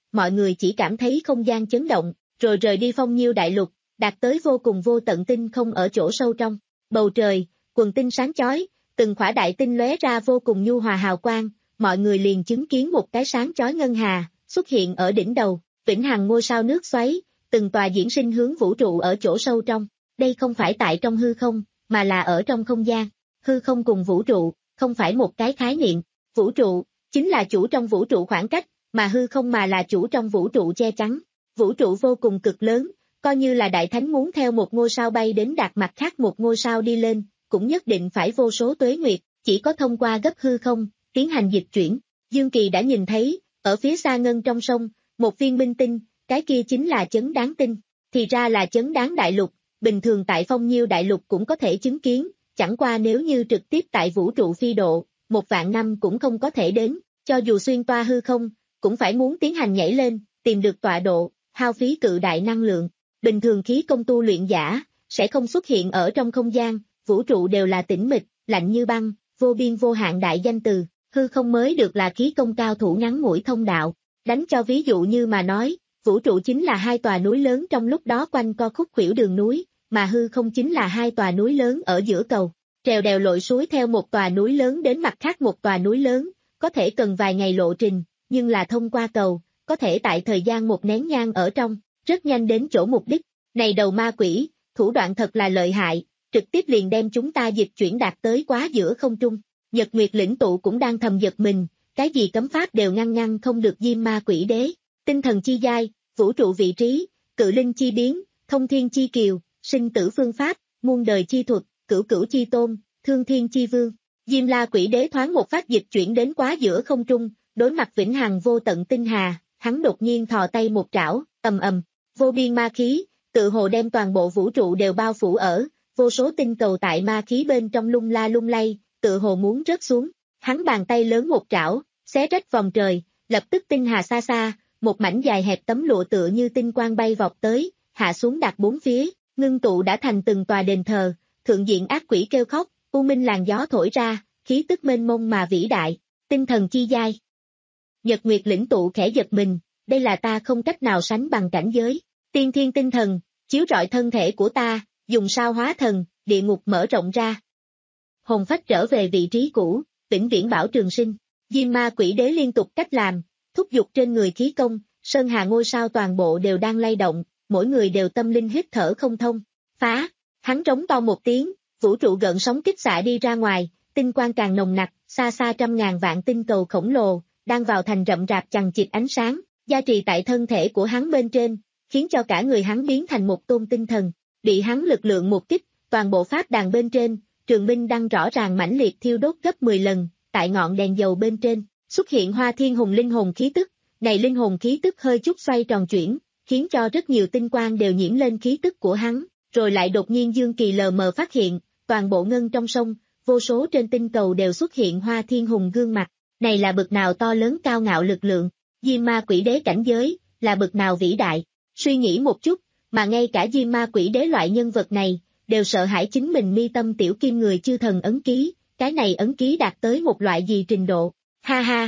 mọi người chỉ cảm thấy không gian chấn động, rồi rời đi Phong Nhiêu đại lục, đạt tới vô cùng vô tận tinh không ở chỗ sâu trong. Bầu trời, quần tinh sáng chói, từng khỏa đại tinh lóe ra vô cùng nhu hòa hào quang, mọi người liền chứng kiến một cái sáng chói ngân hà xuất hiện ở đỉnh đầu, vĩnh hằng ngôi sao nước xoáy, từng tòa diễn sinh hướng vũ trụ ở chỗ sâu trong. Đây không phải tại trong hư không, mà là ở trong không gian. Hư không cùng vũ trụ, không phải một cái khái niệm. Vũ trụ, chính là chủ trong vũ trụ khoảng cách, mà hư không mà là chủ trong vũ trụ che chắn. Vũ trụ vô cùng cực lớn, coi như là đại thánh muốn theo một ngôi sao bay đến đạt mặt khác một ngôi sao đi lên, cũng nhất định phải vô số tuế nguyệt, chỉ có thông qua gấp hư không, tiến hành dịch chuyển. Dương Kỳ đã nhìn thấy, ở phía xa ngân trong sông, một viên minh tinh, cái kia chính là chấn đáng tinh, thì ra là chấn đáng đại lục, bình thường tại Phong Nhiêu đại lục cũng có thể chứng kiến, chẳng qua nếu như trực tiếp tại vũ trụ phi độ, một vạn năm cũng không có thể đến, cho dù xuyên toa hư không, cũng phải muốn tiến hành nhảy lên, tìm được tọa độ, hao phí cự đại năng lượng. Bình thường khí công tu luyện giả, sẽ không xuất hiện ở trong không gian, vũ trụ đều là tĩnh mịch, lạnh như băng, vô biên vô hạn đại danh từ, hư không mới được là khí công cao thủ ngắn ngủi thông đạo. Đánh cho ví dụ như mà nói, vũ trụ chính là hai tòa núi lớn trong lúc đó quanh co khúc khuỷu đường núi, mà hư không chính là hai tòa núi lớn ở giữa cầu. Trèo đèo lội suối theo một tòa núi lớn đến mặt khác một tòa núi lớn, có thể cần vài ngày lộ trình, nhưng là thông qua cầu, có thể tại thời gian một nén nhang ở trong, rất nhanh đến chỗ mục đích. Này đầu ma quỷ, thủ đoạn thật là lợi hại, trực tiếp liền đem chúng ta dịch chuyển đạt tới quá giữa không trung. Nhật Nguyệt lĩnh tụ cũng đang thầm giật mình, cái gì cấm pháp đều ngăn ngăn không được Diêm Ma Quỷ Đế. Tinh thần chi giai, vũ trụ vị trí, cự linh chi biến, thông thiên chi kiều, sinh tử phương pháp, muôn đời chi thuật, cửu cửu chi tôn, thương thiên chi vương. Diêm La Quỷ Đế thoáng một phát dịch chuyển đến quá giữa không trung, đối mặt vĩnh hằng vô tận tinh hà, hắn đột nhiên thò tay một trảo, ầm ầm, vô biên ma khí, tự hồ đem toàn bộ vũ trụ đều bao phủ ở, vô số tinh cầu tại ma khí bên trong lung la lung lay, tự hồ muốn rớt xuống. Hắn bàn tay lớn một trảo, xé rách vòng trời, lập tức tinh hà xa xa, một mảnh dài hẹp tấm lụa tựa như tinh quang bay vọt tới, hạ xuống đặt bốn phía, ngưng tụ đã thành từng tòa đền thờ, thượng diện ác quỷ kêu khóc, u minh làn gió thổi ra, khí tức mênh mông mà vĩ đại, tinh thần chi giai. Nhật Nguyệt lĩnh tụ khẽ giật mình, đây là ta không cách nào sánh bằng cảnh giới, tiên thiên tinh thần, chiếu rọi thân thể của ta, dùng sao hóa thần, địa ngục mở rộng ra. Hồn phách trở về vị trí cũ, vĩnh viễn bảo trường sinh. Diêm Ma Quỷ Đế liên tục cách làm, thúc giục trên người khí công, sơn hà ngôi sao toàn bộ đều đang lay động, mỗi người đều tâm linh hít thở không thông. Phá, hắn trống to một tiếng, vũ trụ gợn sóng kích xạ đi ra ngoài, tinh quang càng nồng nặc, xa xa trăm ngàn vạn tinh cầu khổng lồ, đang vào thành rậm rạp chằng chịt ánh sáng, gia trì tại thân thể của hắn bên trên, khiến cho cả người hắn biến thành một tôn tinh thần. Bị hắn lực lượng một kích, toàn bộ pháp đàn bên trên, trường minh đăng rõ ràng mãnh liệt thiêu đốt gấp mười lần, tại ngọn đèn dầu bên trên, xuất hiện Hoa Thiên Hùng linh hồn khí tức, này linh hồn khí tức hơi chút xoay tròn chuyển, khiến cho rất nhiều tinh quang đều nhiễm lên khí tức của hắn, rồi lại đột nhiên Dương Kỳ lờ mờ phát hiện, toàn bộ ngân trong sông, vô số trên tinh cầu đều xuất hiện Hoa Thiên Hùng gương mặt, này là bực nào to lớn cao ngạo lực lượng, Diêm Ma Quỷ Đế cảnh giới, là bực nào vĩ đại, suy nghĩ một chút, mà ngay cả Diêm Ma Quỷ Đế loại nhân vật này, đều sợ hãi chính mình mi tâm tiểu kim người chư thần ấn ký, cái này ấn ký đạt tới một loại gì trình độ, ha ha.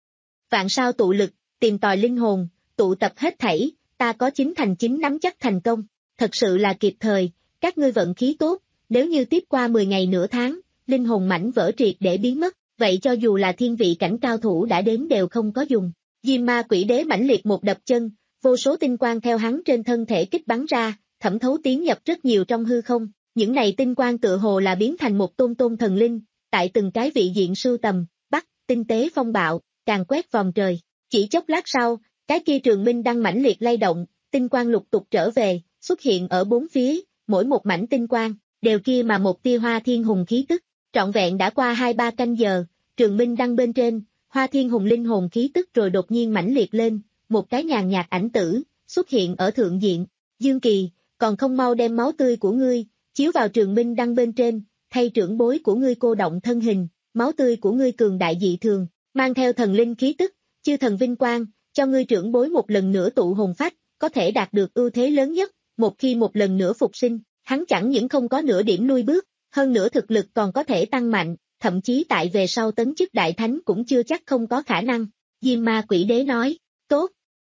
Vạn sao tụ lực, tìm tòi linh hồn, tụ tập hết thảy, ta có chín thành chín nắm chắc thành công, thật sự là kịp thời, các ngươi vận khí tốt, nếu như tiếp qua mười ngày nửa tháng, linh hồn mảnh vỡ triệt để biến mất, vậy cho dù là thiên vị cảnh cao thủ đã đến đều không có dùng. Diêm Ma Quỷ Đế mãnh liệt một đập chân, vô số tinh quang theo hắn trên thân thể kích bắn ra, thẩm thấu tiến nhập rất nhiều trong hư không, những này tinh quang tựa hồ là biến thành một tôn tôn thần linh, tại từng cái vị diện sưu tầm, bắt, tinh tế phong bạo, càng quét vòng trời. Chỉ chốc lát sau, cái kia trường minh đang mãnh liệt lay động, tinh quang lục tục trở về, xuất hiện ở bốn phía, mỗi một mảnh tinh quang, đều kia mà một tia Hoa Thiên Hùng khí tức. Trọn vẹn đã qua hai ba canh giờ, trường minh đăng bên trên, Hoa Thiên Hùng linh hồn khí tức rồi đột nhiên mãnh liệt lên, một cái nhàn nhạt ảnh tử, xuất hiện ở thượng diện. Dương Kỳ, còn không mau đem máu tươi của ngươi, chiếu vào trường minh đăng bên trên, thay trưởng bối của ngươi cô động thân hình, máu tươi của ngươi cường đại dị thường, mang theo thần linh khí tức, chư thần vinh quang, cho ngươi trưởng bối một lần nữa tụ hồn phách, có thể đạt được ưu thế lớn nhất, một khi một lần nữa phục sinh, hắn chẳng những không có nửa điểm lui bước, hơn nữa thực lực còn có thể tăng mạnh, thậm chí tại về sau tấn chức đại thánh cũng chưa chắc không có khả năng. Diêm Ma Quỷ Đế nói, tốt.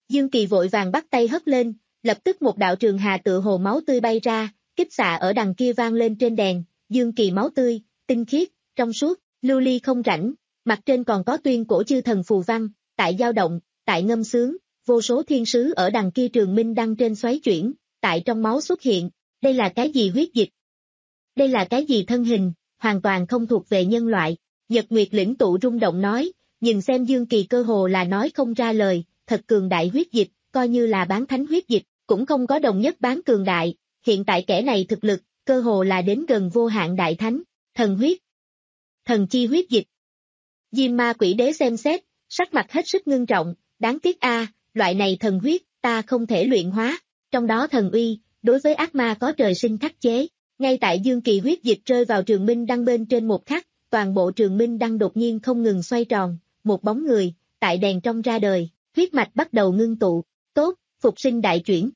Dương Kỳ vội vàng bắt tay hất lên, lập tức một đạo trường hà tựa hồ máu tươi bay ra, kích xạ ở đằng kia vang lên trên đèn, Dương Kỳ máu tươi, tinh khiết, trong suốt, lưu ly không rãnh, mặt trên còn có tuyên cổ chư thần phù văn, tại dao động, tại ngâm sướng, vô số thiên sứ ở đằng kia trường minh đăng trên xoáy chuyển, tại trong máu xuất hiện, đây là cái gì huyết dịch? Đây là cái gì thân hình, hoàn toàn không thuộc về nhân loại, Nhật Nguyệt lĩnh tụ rung động nói, nhìn xem Dương Kỳ cơ hồ là nói không ra lời, thật cường đại huyết dịch, coi như là bán thánh huyết dịch, cũng không có đồng nhất bán cường đại, hiện tại kẻ này thực lực, cơ hồ là đến gần vô hạn đại thánh, thần huyết, thần chi huyết dịch. Diêm ma quỷ đế xem xét, sắc mặt hết sức ngưng trọng, đáng tiếc a, loại này thần huyết, ta không thể luyện hóa, trong đó thần uy, đối với ác ma có trời sinh khắc chế, ngay tại Dương Kỳ huyết dịch rơi vào trường minh đăng bên trên một khắc, toàn bộ trường minh đăng đột nhiên không ngừng xoay tròn, một bóng người, tại đèn trong ra đời, huyết mạch bắt đầu ngưng tụ, tốt, phục sinh đại chuyển.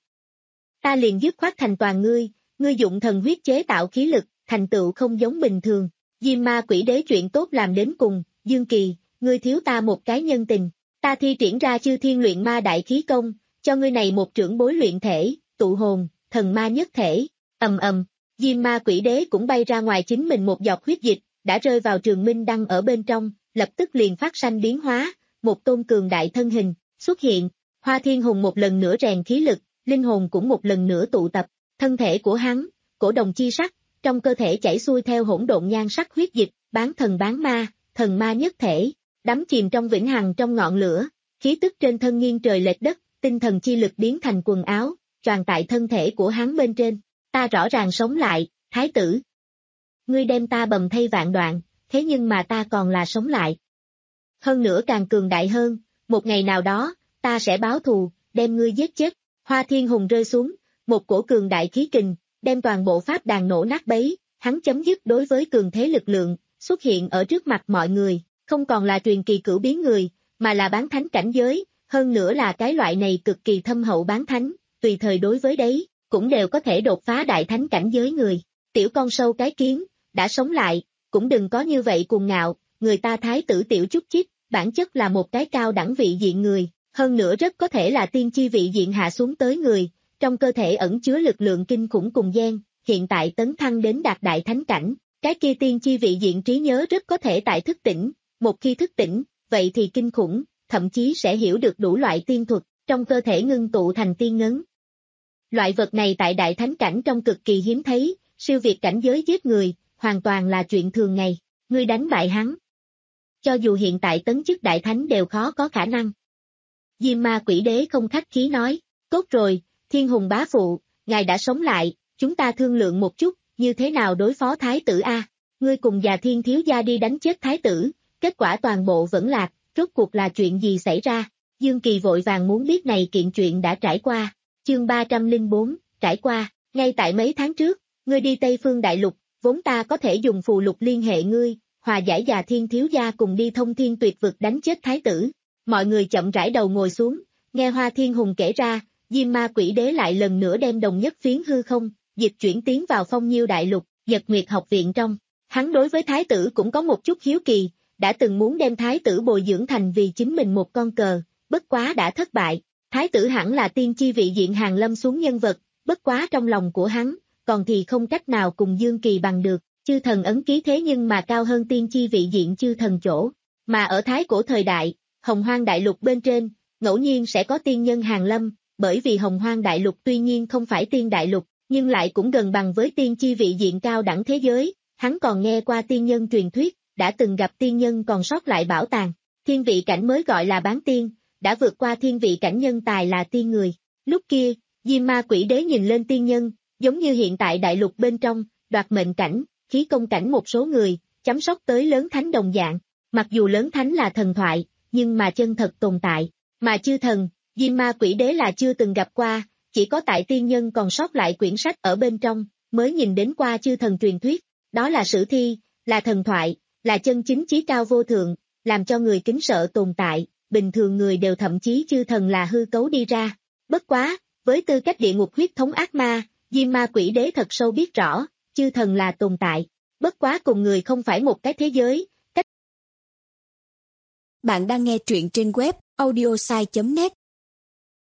Ta liền dứt khoát thành toàn ngươi, ngươi dụng thần huyết chế tạo khí lực, thành tựu không giống bình thường, Diêm ma quỷ đế chuyện tốt làm đến cùng, Dương Kỳ, ngươi thiếu ta một cái nhân tình, ta thi triển ra chư thiên luyện ma đại khí công, cho ngươi này một trưởng bối luyện thể, tụ hồn, thần ma nhất thể, ầm ầm, Diêm ma quỷ đế cũng bay ra ngoài chính mình một giọt huyết dịch, đã rơi vào trường minh đăng ở bên trong, lập tức liền phát sanh biến hóa, một tôn cường đại thân hình, xuất hiện, Hoa Thiên Hùng một lần nữa rèn khí lực, linh hồn cũng một lần nữa tụ tập, thân thể của hắn, cổ đồng chi sắc, trong cơ thể chảy xuôi theo hỗn độn nhan sắc huyết dịch, bán thần bán ma, thần ma nhất thể, đắm chìm trong vĩnh hằng trong ngọn lửa, khí tức trên thân nghiêng trời lệch đất, tinh thần chi lực biến thành quần áo, tràn tại thân thể của hắn bên trên, ta rõ ràng sống lại, thái tử. Ngươi đem ta bầm thây vạn đoạn, thế nhưng mà ta còn là sống lại. Hơn nữa càng cường đại hơn, một ngày nào đó, ta sẽ báo thù, đem ngươi giết chết. Hoa Thiên Hùng rơi xuống, một cổ cường đại khí kình, đem toàn bộ pháp đàn nổ nát bấy, hắn chấm dứt đối với cường thế lực lượng, xuất hiện ở trước mặt mọi người, không còn là truyền kỳ cửu biến người, mà là bán thánh cảnh giới, hơn nữa là cái loại này cực kỳ thâm hậu bán thánh, tùy thời đối với đấy, cũng đều có thể đột phá đại thánh cảnh giới người. Tiểu con sâu cái kiến, đã sống lại, cũng đừng có như vậy cuồng ngạo, người ta thái tử tiểu chút chít, bản chất là một cái cao đẳng vị diện người, hơn nữa rất có thể là tiên chi vị diện hạ xuống tới người, trong cơ thể ẩn chứa lực lượng kinh khủng cùng gen, hiện tại tấn thăng đến đạt đại thánh cảnh, cái kia tiên chi vị diện trí nhớ rất có thể tại thức tỉnh, một khi thức tỉnh, vậy thì kinh khủng, thậm chí sẽ hiểu được đủ loại tiên thuật, trong cơ thể ngưng tụ thành tiên ngấn. Loại vật này tại đại thánh cảnh trong cực kỳ hiếm thấy, siêu việt cảnh giới giết người, hoàn toàn là chuyện thường ngày, ngươi đánh bại hắn. Cho dù hiện tại tấn chức đại thánh đều khó có khả năng. Diêm ma quỷ đế không khách khí nói, tốt rồi, Thiên Hùng bá phụ, ngài đã sống lại, chúng ta thương lượng một chút, như thế nào đối phó thái tử a? Ngươi cùng già Thiên thiếu gia đi đánh chết thái tử, kết quả toàn bộ vẫn lạc, rốt cuộc là chuyện gì xảy ra? Dương Kỳ vội vàng muốn biết này kiện chuyện đã trải qua, chương ba trăm lẻ bốn, trải qua, ngay tại mấy tháng trước, ngươi đi Tây Phương Đại Lục, vốn ta có thể dùng phù lục liên hệ ngươi, hòa giải già Thiên thiếu gia cùng đi thông thiên tuyệt vực đánh chết thái tử. Mọi người chậm rãi đầu ngồi xuống, nghe Hoa Thiên Hùng kể ra, Diêm ma quỷ đế lại lần nữa đem đồng nhất phiến hư không, dịch chuyển tiến vào Phong Nhiêu Đại Lục, Nhật Nguyệt học viện trong. Hắn đối với thái tử cũng có một chút hiếu kỳ, đã từng muốn đem thái tử bồi dưỡng thành vì chính mình một con cờ, bất quá đã thất bại. Thái tử hẳn là tiên chi vị diện hàng lâm xuống nhân vật, bất quá trong lòng của hắn, còn thì không cách nào cùng Dương Kỳ bằng được, chư thần ấn ký thế nhưng mà cao hơn tiên chi vị diện chư thần chỗ. Mà ở thái cổ thời đại, Hồng Hoang Đại Lục bên trên, ngẫu nhiên sẽ có tiên nhân hàng lâm, bởi vì Hồng Hoang Đại Lục tuy nhiên không phải tiên đại lục, nhưng lại cũng gần bằng với tiên chi vị diện cao đẳng thế giới, hắn còn nghe qua tiên nhân truyền thuyết, đã từng gặp tiên nhân còn sót lại bảo tàng, thiên vị cảnh mới gọi là bán tiên, đã vượt qua thiên vị cảnh nhân tài là tiên người. Lúc kia, Diêm ma quỷ đế nhìn lên tiên nhân, giống như hiện tại đại lục bên trong, đoạt mệnh cảnh, khí công cảnh một số người, chăm sóc tới lớn thánh đồng dạng, mặc dù lớn thánh là thần thoại, nhưng mà chân thật tồn tại, mà chư thần, Diêm ma quỷ đế là chưa từng gặp qua, chỉ có tại tiên nhân còn sót lại quyển sách ở bên trong, mới nhìn đến qua chư thần truyền thuyết, đó là sử thi, là thần thoại, là chân chính chí cao vô thượng, làm cho người kính sợ tồn tại, bình thường người đều thậm chí chư thần là hư cấu đi ra. Bất quá, với tư cách địa ngục huyết thống ác ma, Diêm ma quỷ đế thật sâu biết rõ, chư thần là tồn tại, bất quá cùng người không phải một cái thế giới. Cách... Bạn đang nghe truyện trên web audiosai chấm net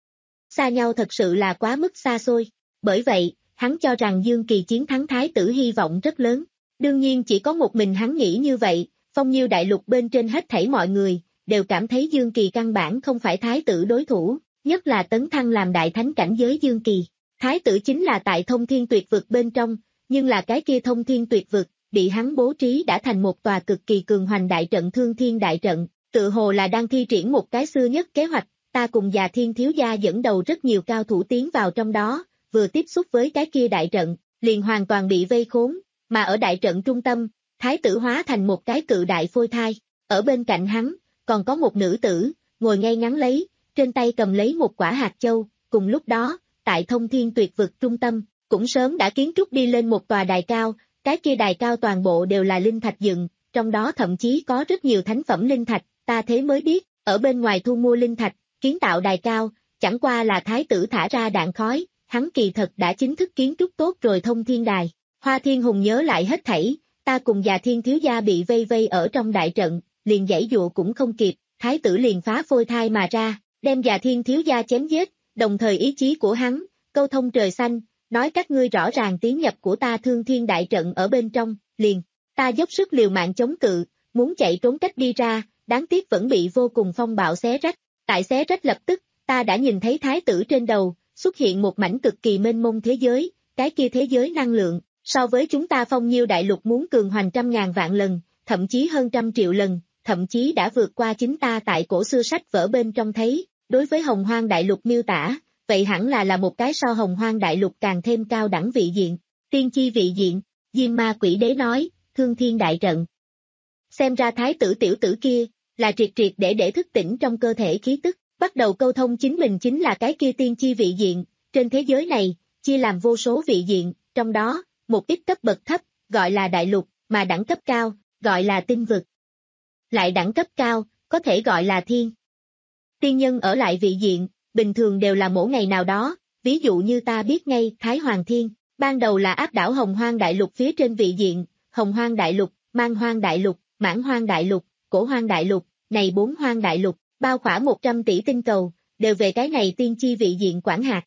xa nhau thật sự là quá mức xa xôi. Bởi vậy, hắn cho rằng Dương Kỳ chiến thắng Thái tử hy vọng rất lớn. Đương nhiên chỉ có một mình hắn nghĩ như vậy, Phong Nhiêu đại lục bên trên hết thảy mọi người, đều cảm thấy Dương Kỳ căn bản không phải Thái tử đối thủ, nhất là tấn thăng làm đại thánh cảnh giới Dương Kỳ. Thái tử chính là tại thông thiên tuyệt vực bên trong, nhưng là cái kia thông thiên tuyệt vực, bị hắn bố trí đã thành một tòa cực kỳ cường hoành đại trận thương thiên đại trận, tự hồ là đang thi triển một cái xưa nhất kế hoạch, ta cùng già thiên thiếu gia dẫn đầu rất nhiều cao thủ tiến vào trong đó, vừa tiếp xúc với cái kia đại trận, liền hoàn toàn bị vây khốn, mà ở đại trận trung tâm, thái tử hóa thành một cái cự đại phôi thai, ở bên cạnh hắn, còn có một nữ tử, ngồi ngay ngắn lấy, trên tay cầm lấy một quả hạt châu, cùng lúc đó, tại thông thiên tuyệt vực trung tâm, cũng sớm đã kiến trúc đi lên một tòa đài cao, cái kia đài cao toàn bộ đều là linh thạch dựng, trong đó thậm chí có rất nhiều thánh phẩm linh thạch, ta thế mới biết, ở bên ngoài thu mua linh thạch, kiến tạo đài cao, chẳng qua là thái tử thả ra đạn khói, hắn kỳ thật đã chính thức kiến trúc tốt rồi thông thiên đài. Hoa Thiên Hùng nhớ lại hết thảy, ta cùng già thiên thiếu gia bị vây vây ở trong đại trận, liền giãy dụa cũng không kịp, thái tử liền phá phôi thai mà ra, đem già thiên thiếu gia chém giết, đồng thời ý chí của hắn, câu thông trời xanh, nói các ngươi rõ ràng tiến nhập của ta thương thiên đại trận ở bên trong, liền, ta dốc sức liều mạng chống cự, muốn chạy trốn cách đi ra, đáng tiếc vẫn bị vô cùng phong bạo xé rách, tại xé rách lập tức, ta đã nhìn thấy thái tử trên đầu, xuất hiện một mảnh cực kỳ mênh mông thế giới, cái kia thế giới năng lượng, so với chúng ta Phong Nhiêu đại lục muốn cường hoành trăm ngàn vạn lần, thậm chí hơn trăm triệu lần, thậm chí đã vượt qua chính ta tại cổ xưa sách vở bên trong thấy, đối với Hồng Hoang đại lục miêu tả, vậy hẳn là là một cái so Hồng Hoang đại lục càng thêm cao đẳng vị diện, tiên chi vị diện, Diêm Ma Quỷ Đế nói, thương thiên đại trận. Xem ra thái tử tiểu tử kia, là triệt triệt để để thức tỉnh trong cơ thể khí tức, bắt đầu câu thông chính mình chính là cái kia tiên chi vị diện, trên thế giới này, chia làm vô số vị diện, trong đó, một ít cấp bậc thấp, gọi là đại lục, mà đẳng cấp cao, gọi là tinh vực. Lại đẳng cấp cao, có thể gọi là thiên. Tiên nhân ở lại vị diện, bình thường đều là mỗi ngày nào đó, ví dụ như ta biết ngay Thái Hoàng Thiên, ban đầu là áp đảo Hồng Hoang đại lục phía trên vị diện, Hồng Hoang đại lục, Man Hoang đại lục, Mãn Hoang đại lục, Cổ Hoang đại lục, này bốn hoang đại lục, bao khỏa một trăm tỷ tinh cầu, đều về cái này tiên chi vị diện quản hạt.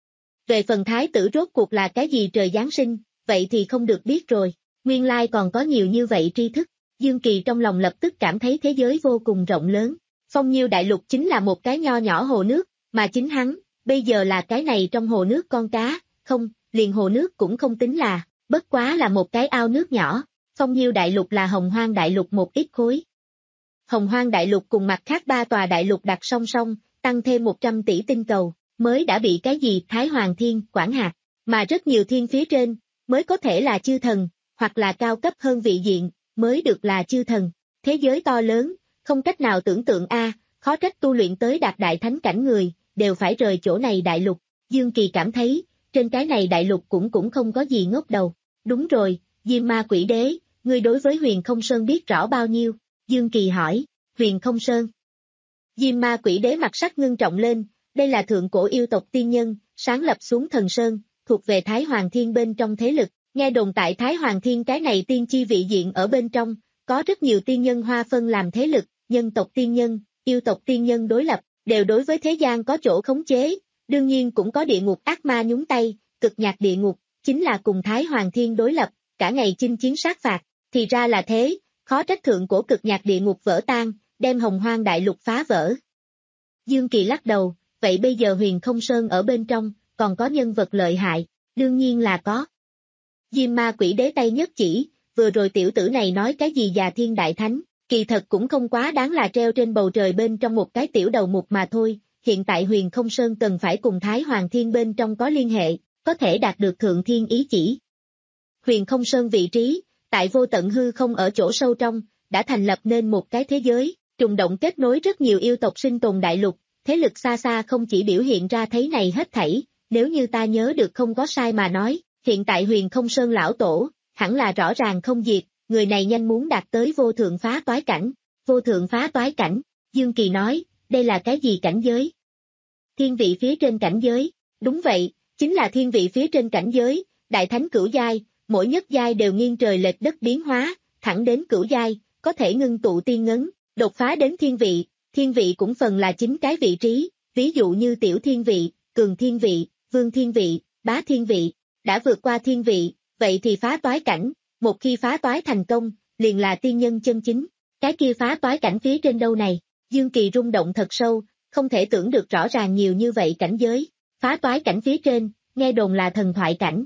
Về phần thái tử rốt cuộc là cái gì trời giáng sinh, vậy thì không được biết rồi, nguyên lai còn có nhiều như vậy tri thức, Dương Kỳ trong lòng lập tức cảm thấy thế giới vô cùng rộng lớn, Phong Nhiêu đại lục chính là một cái nho nhỏ hồ nước, mà chính hắn, bây giờ là cái này trong hồ nước con cá, không, liền hồ nước cũng không tính là, bất quá là một cái ao nước nhỏ, Phong Nhiêu đại lục là Hồng Hoang đại lục một ít khối. Hồng Hoang đại lục cùng mặt khác ba tòa đại lục đặt song song, tăng thêm một trăm tỷ tinh cầu, mới đã bị cái gì Thái Hoàng Thiên quản hạt, mà rất nhiều thiên phía trên, mới có thể là chư thần, hoặc là cao cấp hơn vị diện, mới được là chư thần. Thế giới to lớn, không cách nào tưởng tượng a, khó trách tu luyện tới đạt đại thánh cảnh người, đều phải rời chỗ này đại lục. Dương Kỳ cảm thấy, trên cái này đại lục cũng cũng không có gì ngốc đầu. Đúng rồi, Diêm Ma Quỷ Đế, ngươi đối với Huyền Không Sơn biết rõ bao nhiêu? Dương Kỳ hỏi, Huyền Không Sơn. Diêm Ma Quỷ Đế mặt sắc ngưng trọng lên, đây là thượng cổ yêu tộc tiên nhân, sáng lập xuống thần sơn, thuộc về Thái Hoàng Thiên bên trong thế lực, nghe đồn tại Thái Hoàng Thiên cái này tiên chi vị diện ở bên trong, có rất nhiều tiên nhân hoa phân làm thế lực, nhân tộc tiên nhân, yêu tộc tiên nhân đối lập, đều đối với thế gian có chỗ khống chế, đương nhiên cũng có địa ngục ác ma nhúng tay, cực nhạc địa ngục, chính là cùng Thái Hoàng Thiên đối lập, cả ngày chinh chiến sát phạt, thì ra là thế, khó trách thượng cổ cực nhạc địa ngục vỡ tan, đem Hồng Hoang đại lục phá vỡ. Dương Kỳ lắc đầu, vậy bây giờ Huyền Không Sơn ở bên trong, còn có nhân vật lợi hại, đương nhiên là có. Diêm Ma Quỷ Đế tay nhất chỉ, vừa rồi tiểu tử này nói cái gì già thiên đại thánh, kỳ thật cũng không quá đáng là treo trên bầu trời bên trong một cái tiểu đầu mục mà thôi, hiện tại Huyền Không Sơn cần phải cùng Thái Hoàng Thiên bên trong có liên hệ, có thể đạt được thượng thiên ý chỉ. Huyền Không Sơn vị trí, tại vô tận hư không ở chỗ sâu trong, đã thành lập nên một cái thế giới, trùng động kết nối rất nhiều yêu tộc sinh tồn đại lục, thế lực xa xa không chỉ biểu hiện ra thấy này hết thảy, nếu như ta nhớ được không có sai mà nói, hiện tại Huyền Không Sơn lão tổ, hẳn là rõ ràng không diệt, người này nhanh muốn đạt tới vô thượng phá toái cảnh, vô thượng phá toái cảnh, Dương Kỳ nói, đây là cái gì cảnh giới? Thiên vị phía trên cảnh giới, đúng vậy, chính là thiên vị phía trên cảnh giới, đại thánh cửu giai, mỗi nhất giai đều nghiêng trời lệch đất biến hóa, thẳng đến cửu giai, có thể ngưng tụ tiên ngấn, đột phá đến thiên vị, thiên vị cũng phần là chính cái vị trí, ví dụ như tiểu thiên vị, cường thiên vị, vương thiên vị, bá thiên vị, đã vượt qua thiên vị, vậy thì phá toái cảnh, một khi phá toái thành công, liền là tiên nhân chân chính, cái kia phá toái cảnh phía trên đâu này, Dương Kỳ rung động thật sâu, không thể tưởng được rõ ràng nhiều như vậy cảnh giới, phá toái cảnh phía trên, nghe đồn là thần thoại cảnh.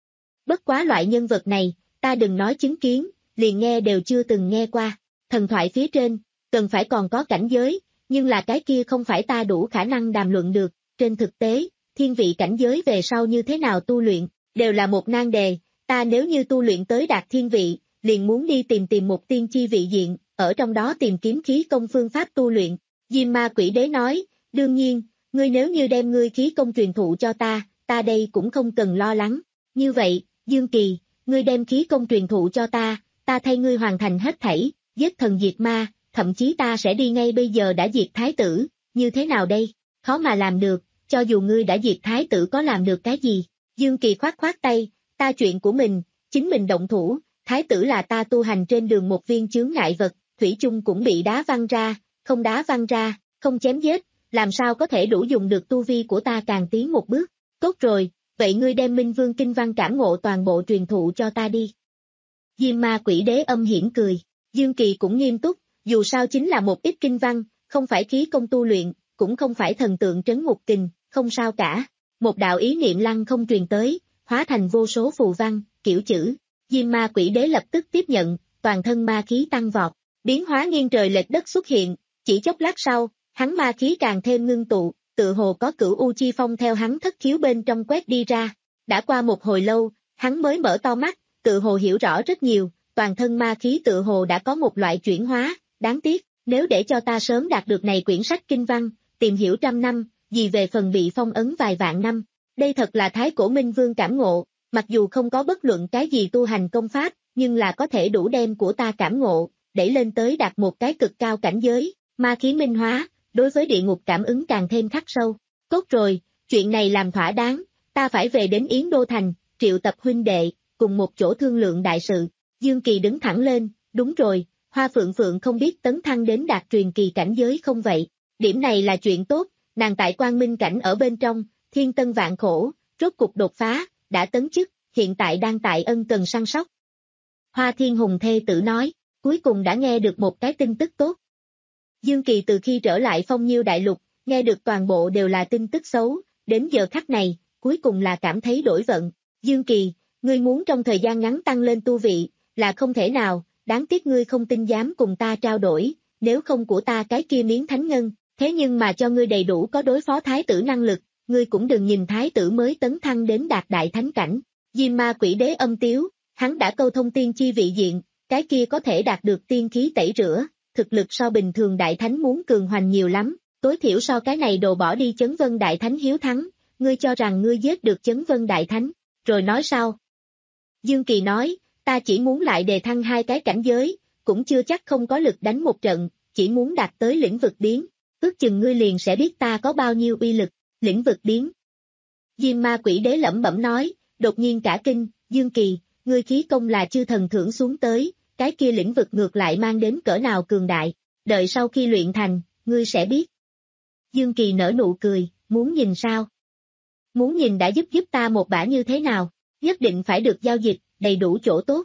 Bất quá loại nhân vật này, ta đừng nói chứng kiến, liền nghe đều chưa từng nghe qua, thần thoại phía trên, cần phải còn có cảnh giới, nhưng là cái kia không phải ta đủ khả năng đàm luận được, trên thực tế, thiên vị cảnh giới về sau như thế nào tu luyện, đều là một nan đề, ta nếu như tu luyện tới đạt thiên vị, liền muốn đi tìm tìm một tiên chi vị diện, ở trong đó tìm kiếm khí công phương pháp tu luyện. Diêm Ma Quỷ Đế nói, đương nhiên, ngươi nếu như đem ngươi khí công truyền thụ cho ta, ta đây cũng không cần lo lắng. Như vậy, Dương Kỳ, ngươi đem khí công truyền thụ cho ta, ta thay ngươi hoàn thành hết thảy, giết thần diệt ma, thậm chí ta sẽ đi ngay bây giờ đã diệt thái tử, như thế nào đây? Khó mà làm được, cho dù ngươi đã diệt thái tử có làm được cái gì? Dương Kỳ khoát khoát tay, ta chuyện của mình, chính mình động thủ, thái tử là ta tu hành trên đường một viên chướng ngại vật, thủy chung cũng bị đá văng ra, không đá văng ra, không chém giết, làm sao có thể đủ dùng được tu vi của ta càng tiến một bước. Tốt rồi, vậy ngươi đem Minh Vương Kinh Văn cảm ngộ toàn bộ truyền thụ cho ta đi. Diêm Ma Quỷ Đế âm hiểm cười, Dương Kỳ cũng nghiêm túc, dù sao chính là một ít kinh văn, không phải khí công tu luyện, cũng không phải thần tượng trấn ngục kình, không sao cả. Một đạo ý niệm lăng không truyền tới, hóa thành vô số phù văn, kiểu chữ. Diêm Ma Quỷ Đế lập tức tiếp nhận, toàn thân ma khí tăng vọt, biến hóa nghiêng trời lệch đất xuất hiện, chỉ chốc lát sau, hắn ma khí càng thêm ngưng tụ, tự hồ có cửu u chi phong theo hắn thất khiếu bên trong quét đi ra. Đã qua một hồi lâu, hắn mới mở to mắt, tự hồ hiểu rõ rất nhiều, toàn thân ma khí tự hồ đã có một loại chuyển hóa, đáng tiếc, nếu để cho ta sớm đạt được này quyển sách kinh văn, tìm hiểu trăm năm, gì về phần bị phong ấn vài vạn năm. Đây thật là thái cổ minh vương cảm ngộ, mặc dù không có bất luận cái gì tu hành công pháp, nhưng là có thể đủ đem của ta cảm ngộ, để lên tới đạt một cái cực cao cảnh giới, ma khí minh hóa, đối với địa ngục cảm ứng càng thêm khắc sâu. Tốt rồi, chuyện này làm thỏa đáng, ta phải về đến Yến Đô Thành, triệu tập huynh đệ, cùng một chỗ thương lượng đại sự. Dương Kỳ đứng thẳng lên, đúng rồi, Hoa Phượng Phượng không biết tấn thăng đến đạt truyền kỳ cảnh giới không vậy, điểm này là chuyện tốt, nàng tại Quang Minh cảnh ở bên trong, thiên tân vạn khổ, rốt cục đột phá, đã tấn chức, hiện tại đang tại ân cần săn sóc. Hoa Thiên Hùng thê tử nói, cuối cùng đã nghe được một cái tin tức tốt. Dương Kỳ từ khi trở lại Phong Nhiêu Đại Lục, nghe được toàn bộ đều là tin tức xấu, đến giờ khắc này, cuối cùng là cảm thấy đổi vận. Dương Kỳ, ngươi muốn trong thời gian ngắn tăng lên tu vị, là không thể nào, đáng tiếc ngươi không tin dám cùng ta trao đổi, nếu không của ta cái kia miếng thánh ngân, thế nhưng mà cho ngươi đầy đủ có đối phó thái tử năng lực, ngươi cũng đừng nhìn thái tử mới tấn thăng đến đạt đại thánh cảnh. Diêm Ma Quỷ Đế âm tiếu, hắn đã câu thông tiên chi vị diện, cái kia có thể đạt được tiên khí tẩy rửa, thực lực so bình thường đại thánh muốn cường hoành nhiều lắm, tối thiểu so cái này đồ bỏ đi Chấn Vân đại thánh hiếu thắng, ngươi cho rằng ngươi giết được Chấn Vân đại thánh, rồi nói sao? Dương Kỳ nói, ta chỉ muốn lại đề thăng hai cái cảnh giới, cũng chưa chắc không có lực đánh một trận, chỉ muốn đạt tới lĩnh vực biến, ước chừng ngươi liền sẽ biết ta có bao nhiêu uy lực, lĩnh vực biến. Diêm Ma Quỷ Đế lẩm bẩm nói, đột nhiên cả kinh, Dương Kỳ, ngươi khí công là chư thần thưởng xuống tới, cái kia lĩnh vực ngược lại mang đến cỡ nào cường đại, đợi sau khi luyện thành, ngươi sẽ biết. Dương Kỳ nở nụ cười, muốn nhìn sao? Muốn nhìn đã giúp giúp ta một bả như thế nào, nhất định phải được giao dịch, đầy đủ chỗ tốt.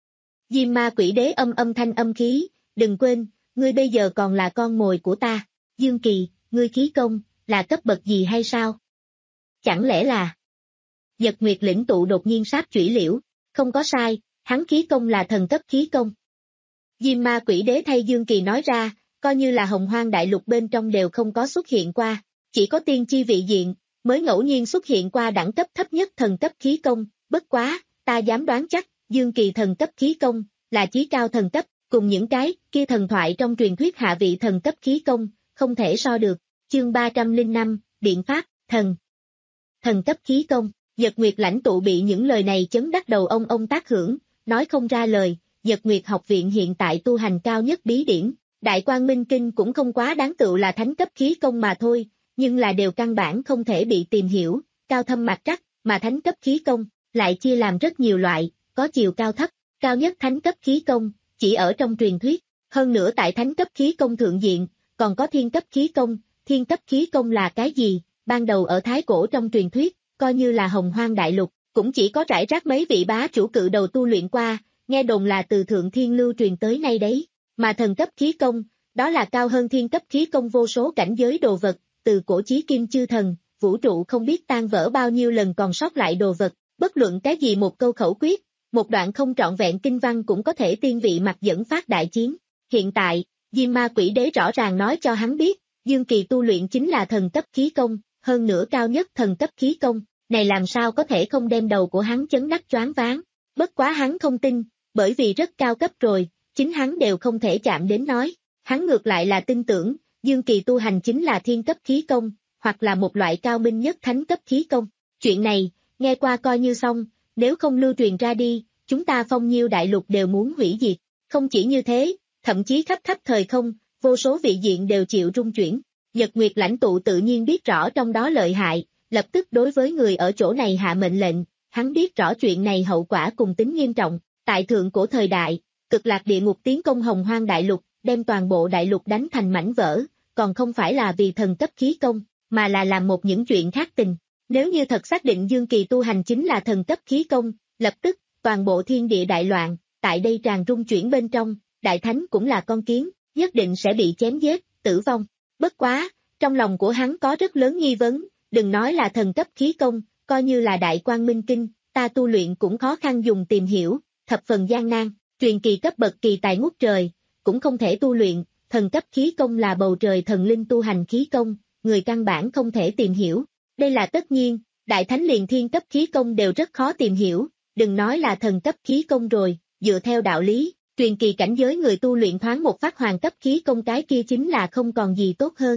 Diêm Ma Quỷ Đế âm âm thanh âm khí, đừng quên, ngươi bây giờ còn là con mồi của ta. Dương Kỳ, ngươi khí công, là cấp bậc gì hay sao? Chẳng lẽ là... Nhật Nguyệt lĩnh tụ đột nhiên sáp chủy liễu, không có sai, hắn khí công là thần cấp khí công. Diêm Ma Quỷ Đế thay Dương Kỳ nói ra, coi như là Hồng Hoang Đại Lục bên trong đều không có xuất hiện qua, chỉ có tiên chi vị diện, mới ngẫu nhiên xuất hiện qua đẳng cấp thấp nhất thần cấp khí công, bất quá, ta dám đoán chắc, Dương Kỳ thần cấp khí công, là chí cao thần cấp, cùng những cái kia thần thoại trong truyền thuyết hạ vị thần cấp khí công, không thể so được. Chương ba trăm lẻ năm, Điện Pháp, Thần. Thần cấp khí công, Nhật Nguyệt lãnh tụ bị những lời này chấn đắc đầu ông ông tác hưởng, nói không ra lời, Nhật Nguyệt học viện hiện tại tu hành cao nhất bí điển, Đại Quang Minh Kinh cũng không quá đáng tựu là thánh cấp khí công mà thôi, nhưng là đều căn bản không thể bị tìm hiểu, cao thâm mạc trắc, mà thánh cấp khí công, lại chia làm rất nhiều loại, có chiều cao thấp, cao nhất thánh cấp khí công, chỉ ở trong truyền thuyết, hơn nữa tại thánh cấp khí công thượng diện, còn có thiên cấp khí công, thiên cấp khí công là cái gì, ban đầu ở Thái Cổ trong truyền thuyết, coi như là hồng hoang đại lục, cũng chỉ có rải rác mấy vị bá chủ cự đầu tu luyện qua, nghe đồn là từ thượng thiên lưu truyền tới nay đấy, mà thần cấp khí công, đó là cao hơn thiên cấp khí công vô số cảnh giới đồ vật, từ cổ chí kim chư thần, vũ trụ không biết tan vỡ bao nhiêu lần còn sót lại đồ vật, bất luận cái gì một câu khẩu quyết, một đoạn không trọn vẹn kinh văn cũng có thể tiên vị mặt dẫn phát đại chiến. Hiện tại, Diêm Ma Quỷ Đế rõ ràng nói cho hắn biết, Dương Kỳ tu luyện chính là thần cấp khí công, hơn nữa cao nhất thần cấp khí công, này làm sao có thể không đem đầu của hắn chấn đắc choáng váng. Bất quá hắn không tin, bởi vì rất cao cấp rồi, chính hắn đều không thể chạm đến nói. Hắn ngược lại là tin tưởng, Dương Kỳ tu hành chính là thiên cấp khí công, hoặc là một loại cao minh nhất thánh cấp khí công. Chuyện này, nghe qua coi như xong, nếu không lưu truyền ra đi, chúng ta Phong Nhiêu đại lục đều muốn hủy diệt. Không chỉ như thế, thậm chí khắp khắp thời không, vô số vị diện đều chịu rung chuyển. Nhật Nguyệt lãnh tụ tự nhiên biết rõ trong đó lợi hại, lập tức đối với người ở chỗ này hạ mệnh lệnh, hắn biết rõ chuyện này hậu quả cùng tính nghiêm trọng. Tại thượng cổ thời đại, Cực Lạc địa ngục tiến công hồng hoang đại lục, đem toàn bộ đại lục đánh thành mảnh vỡ, còn không phải là vì thần cấp khí công, mà là làm một những chuyện khác tình. Nếu như thật xác định Dương Kỳ tu hành chính là thần cấp khí công, lập tức, toàn bộ thiên địa đại loạn, tại đây tràn rung chuyển bên trong, đại thánh cũng là con kiến, nhất định sẽ bị chém giết, tử vong. Bất quá, trong lòng của hắn có rất lớn nghi vấn, đừng nói là thần cấp khí công, coi như là đại quang minh kinh, ta tu luyện cũng khó khăn dùng tìm hiểu, thập phần gian nan, truyền kỳ cấp bậc kỳ tài ngút trời, cũng không thể tu luyện, thần cấp khí công là bầu trời thần linh tu hành khí công, người căn bản không thể tìm hiểu. Đây là tất nhiên, đại thánh liền thiên cấp khí công đều rất khó tìm hiểu, đừng nói là thần cấp khí công rồi, dựa theo đạo lý, truyền kỳ cảnh giới người tu luyện thoáng một phát hoàng cấp khí công cái kia chính là không còn gì tốt hơn.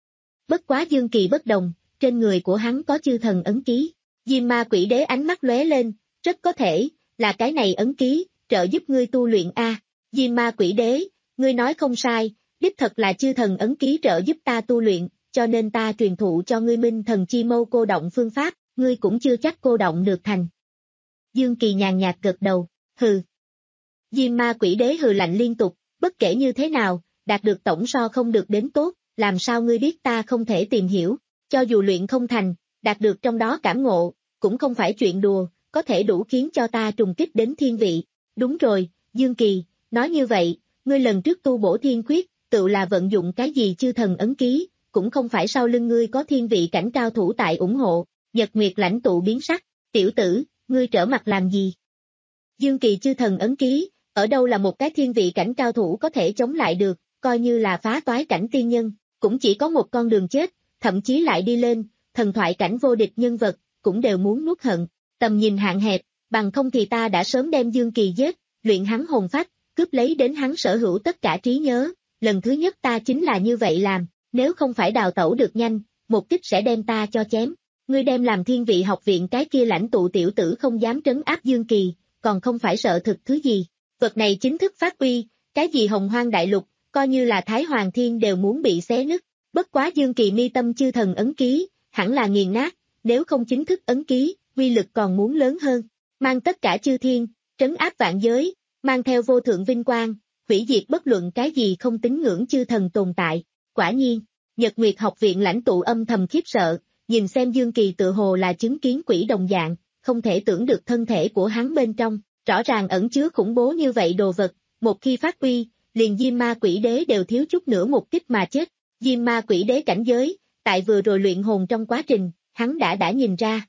Bất quá Dương Kỳ bất đồng, trên người của hắn có chư thần ấn ký, Diêm Ma Quỷ Đế ánh mắt lóe lên, rất có thể, là cái này ấn ký, trợ giúp ngươi tu luyện a. Diêm Ma Quỷ Đế, ngươi nói không sai, đích thật là chư thần ấn ký trợ giúp ta tu luyện, cho nên ta truyền thụ cho ngươi minh thần chi mâu cô động phương pháp, ngươi cũng chưa chắc cô động được thành. Dương Kỳ nhàn nhạt gật đầu, hừ. Diêm Ma Quỷ Đế hừ lạnh liên tục, bất kể như thế nào, đạt được tổng so không được đến tốt, làm sao ngươi biết ta không thể tìm hiểu, cho dù luyện không thành, đạt được trong đó cảm ngộ, cũng không phải chuyện đùa, có thể đủ khiến cho ta trùng kích đến thiên vị. Đúng rồi, Dương Kỳ, nói như vậy, ngươi lần trước tu bổ thiên quyết, tự là vận dụng cái gì chư thần ấn ký, cũng không phải sau lưng ngươi có thiên vị cảnh cao thủ tại ủng hộ. Nhật Nguyệt lãnh tụ biến sắc, tiểu tử, ngươi trở mặt làm gì? Dương Kỳ chư thần ấn ký, ở đâu là một cái thiên vị cảnh cao thủ có thể chống lại được, coi như là phá toái cảnh tiên nhân, cũng chỉ có một con đường chết, thậm chí lại đi lên, thần thoại cảnh vô địch nhân vật, cũng đều muốn nuốt hận, tầm nhìn hạn hẹp, bằng không thì ta đã sớm đem Dương Kỳ giết, luyện hắn hồn phách, cướp lấy đến hắn sở hữu tất cả trí nhớ, lần thứ nhất ta chính là như vậy làm, nếu không phải đào tẩu được nhanh, một kích sẽ đem ta cho chém. Ngươi đem làm thiên vị học viện cái kia lãnh tụ tiểu tử không dám trấn áp Dương Kỳ, còn không phải sợ thực thứ gì. Vật này chính thức phát uy, cái gì hồng hoang đại lục, coi như là Thái Hoàng Thiên đều muốn bị xé nứt. Bất quá Dương Kỳ mi tâm chư thần ấn ký, hẳn là nghiền nát, nếu không chính thức ấn ký, uy lực còn muốn lớn hơn. Mang tất cả chư thiên, trấn áp vạn giới, mang theo vô thượng vinh quang, hủy diệt bất luận cái gì không tín ngưỡng chư thần tồn tại. Quả nhiên, Nhật Nguyệt học viện lãnh tụ âm thầm khiếp sợ, nhìn xem Dương Kỳ tự hồ là chứng kiến quỷ đồng dạng, không thể tưởng được thân thể của hắn bên trong, rõ ràng ẩn chứa khủng bố như vậy đồ vật, một khi phát uy, liền Diêm Ma Quỷ Đế đều thiếu chút nữa một kích mà chết. Diêm Ma Quỷ Đế cảnh giới, tại vừa rồi luyện hồn trong quá trình, hắn đã đã nhìn ra.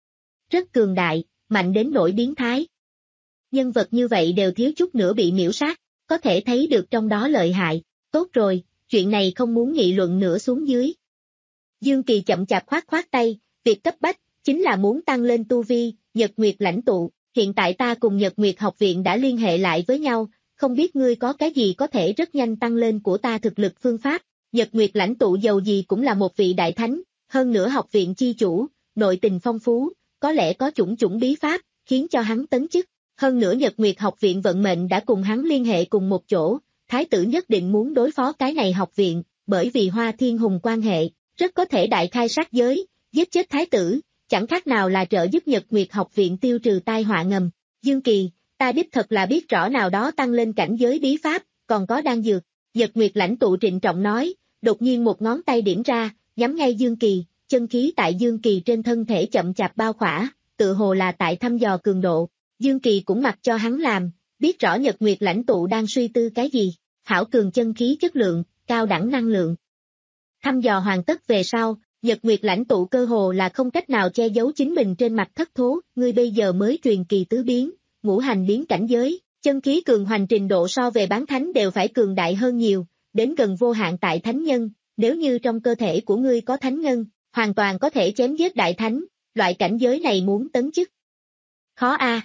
Rất cường đại, mạnh đến nỗi biến thái. Nhân vật như vậy đều thiếu chút nữa bị miễu sát, có thể thấy được trong đó lợi hại. Tốt rồi, chuyện này không muốn nghị luận nữa xuống dưới. Dương Kỳ chậm chạp khoát khoát tay, việc cấp bách, chính là muốn tăng lên tu vi, Nhật Nguyệt lãnh tụ, hiện tại ta cùng Nhật Nguyệt học viện đã liên hệ lại với nhau, không biết ngươi có cái gì có thể rất nhanh tăng lên của ta thực lực phương pháp. Nhật Nguyệt lãnh tụ dầu gì cũng là một vị đại thánh, hơn nữa học viện chi chủ, nội tình phong phú, có lẽ có chủng chủng bí pháp, khiến cho hắn tấn chức. Hơn nữa Nhật Nguyệt học viện vận mệnh đã cùng hắn liên hệ cùng một chỗ, thái tử nhất định muốn đối phó cái này học viện, bởi vì Hoa Thiên Hùng quan hệ, rất có thể đại khai sát giới, giết chết thái tử, chẳng khác nào là trợ giúp Nhật Nguyệt học viện tiêu trừ tai họa ngầm. Dương Kỳ, ta đích thật là biết rõ nào đó tăng lên cảnh giới bí pháp, còn có đan dược. Nhật Nguyệt lãnh tụ trịnh trọng nói, đột nhiên một ngón tay điểm ra, nhắm ngay Dương Kỳ, chân khí tại Dương Kỳ trên thân thể chậm chạp bao khỏa, tự hồ là tại thăm dò cường độ. Dương Kỳ cũng mặc cho hắn làm, biết rõ Nhật Nguyệt lãnh tụ đang suy tư cái gì, hảo cường chân khí chất lượng, cao đẳng năng lượng. Thăm dò hoàn tất về sau, Nhật Nguyệt lãnh tụ cơ hồ là không cách nào che giấu chính mình trên mặt thất thố, ngươi bây giờ mới truyền kỳ tứ biến, ngũ hành biến cảnh giới, chân khí cường hoành trình độ so về bán thánh đều phải cường đại hơn nhiều, đến gần vô hạn tại thánh nhân, nếu như trong cơ thể của ngươi có thánh ngân, hoàn toàn có thể chém giết đại thánh, loại cảnh giới này muốn tấn chức. Khó a.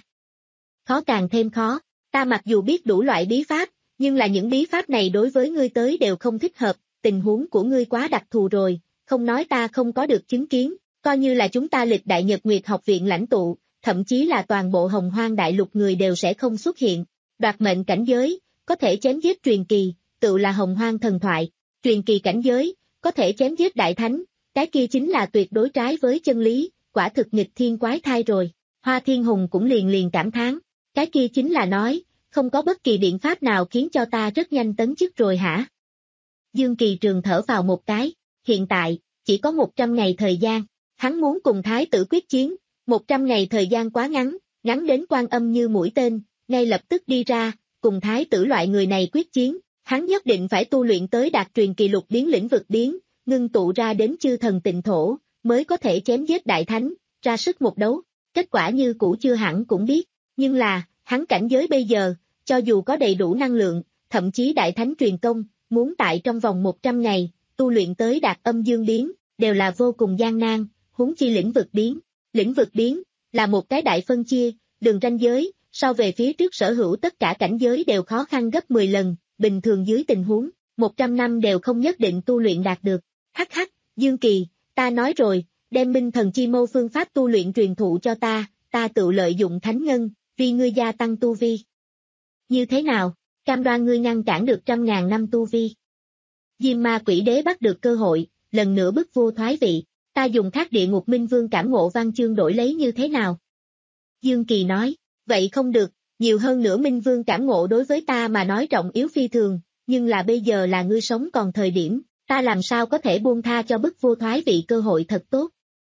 Khó càng thêm khó, ta mặc dù biết đủ loại bí pháp, nhưng là những bí pháp này đối với ngươi tới đều không thích hợp, tình huống của ngươi quá đặc thù rồi, không nói ta không có được chứng kiến, coi như là chúng ta lịch đại Nhật Nguyệt học viện lãnh tụ, thậm chí là toàn bộ Hồng Hoang đại lục người đều sẽ không xuất hiện. Đoạt mệnh cảnh giới, có thể chém giết truyền kỳ, tự là Hồng Hoang thần thoại, truyền kỳ cảnh giới, có thể chém giết đại thánh, cái kia chính là tuyệt đối trái với chân lý, quả thực nghịch thiên quái thai rồi. Hoa Thiên Hùng cũng liền liền cảm thán, cái kia chính là nói, không có bất kỳ biện pháp nào khiến cho ta rất nhanh tấn chức rồi hả? Dương Kỳ Trường thở vào một cái, hiện tại, chỉ có một trăm ngày thời gian, hắn muốn cùng Thái tử quyết chiến, một trăm ngày thời gian quá ngắn, ngắn đến Quan Âm như mũi tên, ngay lập tức đi ra, cùng Thái tử loại người này quyết chiến, hắn nhất định phải tu luyện tới đạt truyền kỳ lục biến lĩnh vực biến, ngưng tụ ra đến chư thần tịnh thổ, mới có thể chém giết đại thánh, ra sức một đấu, kết quả như cũ chưa hẳn cũng biết, nhưng là, hắn cảnh giới bây giờ, cho dù có đầy đủ năng lượng, thậm chí đại thánh truyền công, muốn tại trong vòng một trăm ngày, tu luyện tới đạt âm dương biến, đều là vô cùng gian nan, huống chi lĩnh vực biến. Lĩnh vực biến, là một cái đại phân chia, đường ranh giới, so về phía trước sở hữu tất cả cảnh giới đều khó khăn gấp mười lần, bình thường dưới tình huống, một trăm năm đều không nhất định tu luyện đạt được. Hắc hắc, Dương Kỳ, ta nói rồi, đem Minh Thần Chi Mâu phương pháp tu luyện truyền thụ cho ta, ta tự lợi dụng thánh ngân, vì ngươi gia tăng tu vi. Như thế nào, cam đoan ngươi ngăn cản được trăm ngàn năm tu vi. Diêm Ma Quỷ Đế bắt được cơ hội, lần nữa bức vua thoái vị, ta dùng khác địa ngục minh vương cảm ngộ văn chương đổi lấy như thế nào? Dương Kỳ nói, vậy không được, nhiều hơn nữa minh vương cảm ngộ đối với ta mà nói trọng yếu phi thường, nhưng là bây giờ là ngươi sống còn thời điểm, ta làm sao có thể buông tha cho bức vua thoái vị cơ hội thật tốt.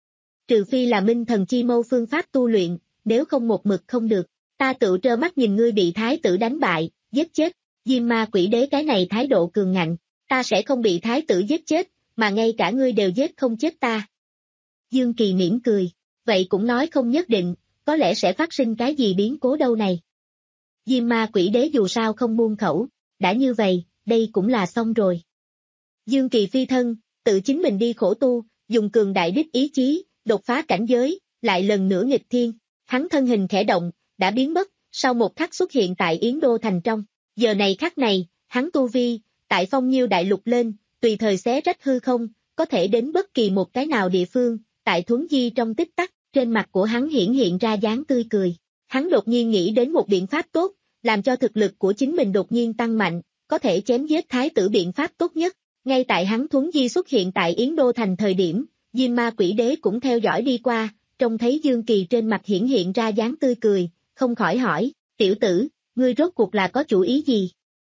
Trừ phi là Minh Thần Chi Mâu phương pháp tu luyện, nếu không một mực không được, ta tự trơ mắt nhìn ngươi bị thái tử đánh bại, giết chết, Diêm Ma Quỷ Đế cái này thái độ cường ngạnh, ta sẽ không bị thái tử giết chết, mà ngay cả ngươi đều giết không chết ta. Dương Kỳ mỉm cười, vậy cũng nói không nhất định, có lẽ sẽ phát sinh cái gì biến cố đâu này. Diêm Ma Quỷ Đế dù sao không buông khẩu, đã như vậy, đây cũng là xong rồi. Dương Kỳ phi thân, tự chính mình đi khổ tu, dùng cường đại đích ý chí, đột phá cảnh giới, lại lần nữa nghịch thiên, hắn thân hình khẽ động, đã biến mất, sau một khắc xuất hiện tại Yến Đô Thành trong, giờ này khắc này, hắn tu vi, tại phong nhiêu đại lục lên, tùy thời xé rách hư không, có thể đến bất kỳ một cái nào địa phương, tại thuấn di trong tích tắc, trên mặt của hắn hiển hiện ra dáng tươi cười. Hắn đột nhiên nghĩ đến một biện pháp tốt, làm cho thực lực của chính mình đột nhiên tăng mạnh, có thể chém giết thái tử biện pháp tốt nhất. Ngay tại hắn thuấn di xuất hiện tại Yến Đô Thành thời điểm, Diêm Ma Quỷ Đế cũng theo dõi đi qua, trông thấy Dương Kỳ trên mặt hiển hiện ra dáng tươi cười, không khỏi hỏi, tiểu tử, ngươi rốt cuộc là có chủ ý gì?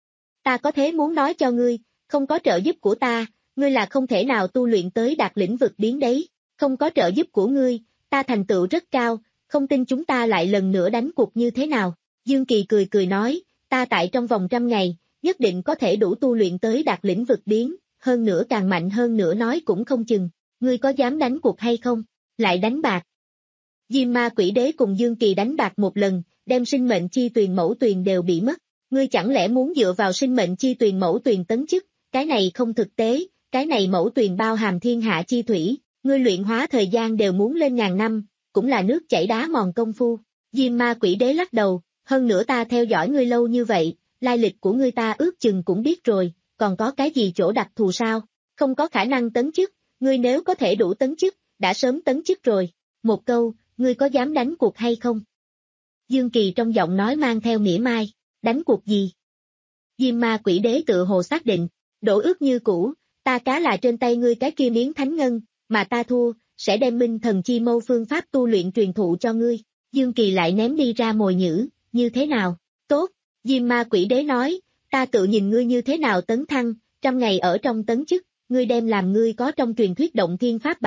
Ta có thế muốn nói cho ngươi, không có trợ giúp của ta, ngươi là không thể nào tu luyện tới đạt lĩnh vực biến đấy, không có trợ giúp của ngươi, ta thành tựu rất cao, không tin chúng ta lại lần nữa đánh cuộc như thế nào? Dương Kỳ cười cười nói, ta tại trong vòng trăm ngày, nhất định có thể đủ tu luyện tới đạt lĩnh vực biến, hơn nữa càng mạnh hơn nữa nói cũng không chừng, ngươi có dám đánh cuộc hay không? Lại đánh bạc. Diêm Ma Quỷ Đế cùng Dương Kỳ đánh bạc một lần, đem sinh mệnh chi tuyền mẫu tuyền đều bị mất, ngươi chẳng lẽ muốn dựa vào sinh mệnh chi tuyền mẫu tuyền tấn chức, cái này không thực tế, cái này mẫu tuyền bao hàm thiên hạ chi thủy, ngươi luyện hóa thời gian đều muốn lên ngàn năm, cũng là nước chảy đá mòn công phu. Diêm Ma Quỷ Đế lắc đầu, hơn nữa ta theo dõi ngươi lâu như vậy, lai lịch của ngươi ta ước chừng cũng biết rồi, còn có cái gì chỗ đặc thù sao? Không có khả năng tấn chức, ngươi nếu có thể đủ tấn chức, đã sớm tấn chức rồi. Một câu, ngươi có dám đánh cuộc hay không? Dương Kỳ trong giọng nói mang theo mỉa mai, đánh cuộc gì? Diêm Ma Quỷ Đế tự hồ xác định, đổ ước như cũ, ta cá là trên tay ngươi cái kia miếng thánh ngân, mà ta thua, sẽ đem Minh Thần Chi Mâu phương pháp tu luyện truyền thụ cho ngươi. Dương Kỳ lại ném đi ra mồi nhữ, như thế nào? Tốt, Diêm Ma Quỷ Đế nói, ta tự nhìn ngươi như thế nào tấn thăng, trăm ngày ở trong tấn chức, ngươi đem làm ngươi có trong truyền thuyết động thiên pháp bảo,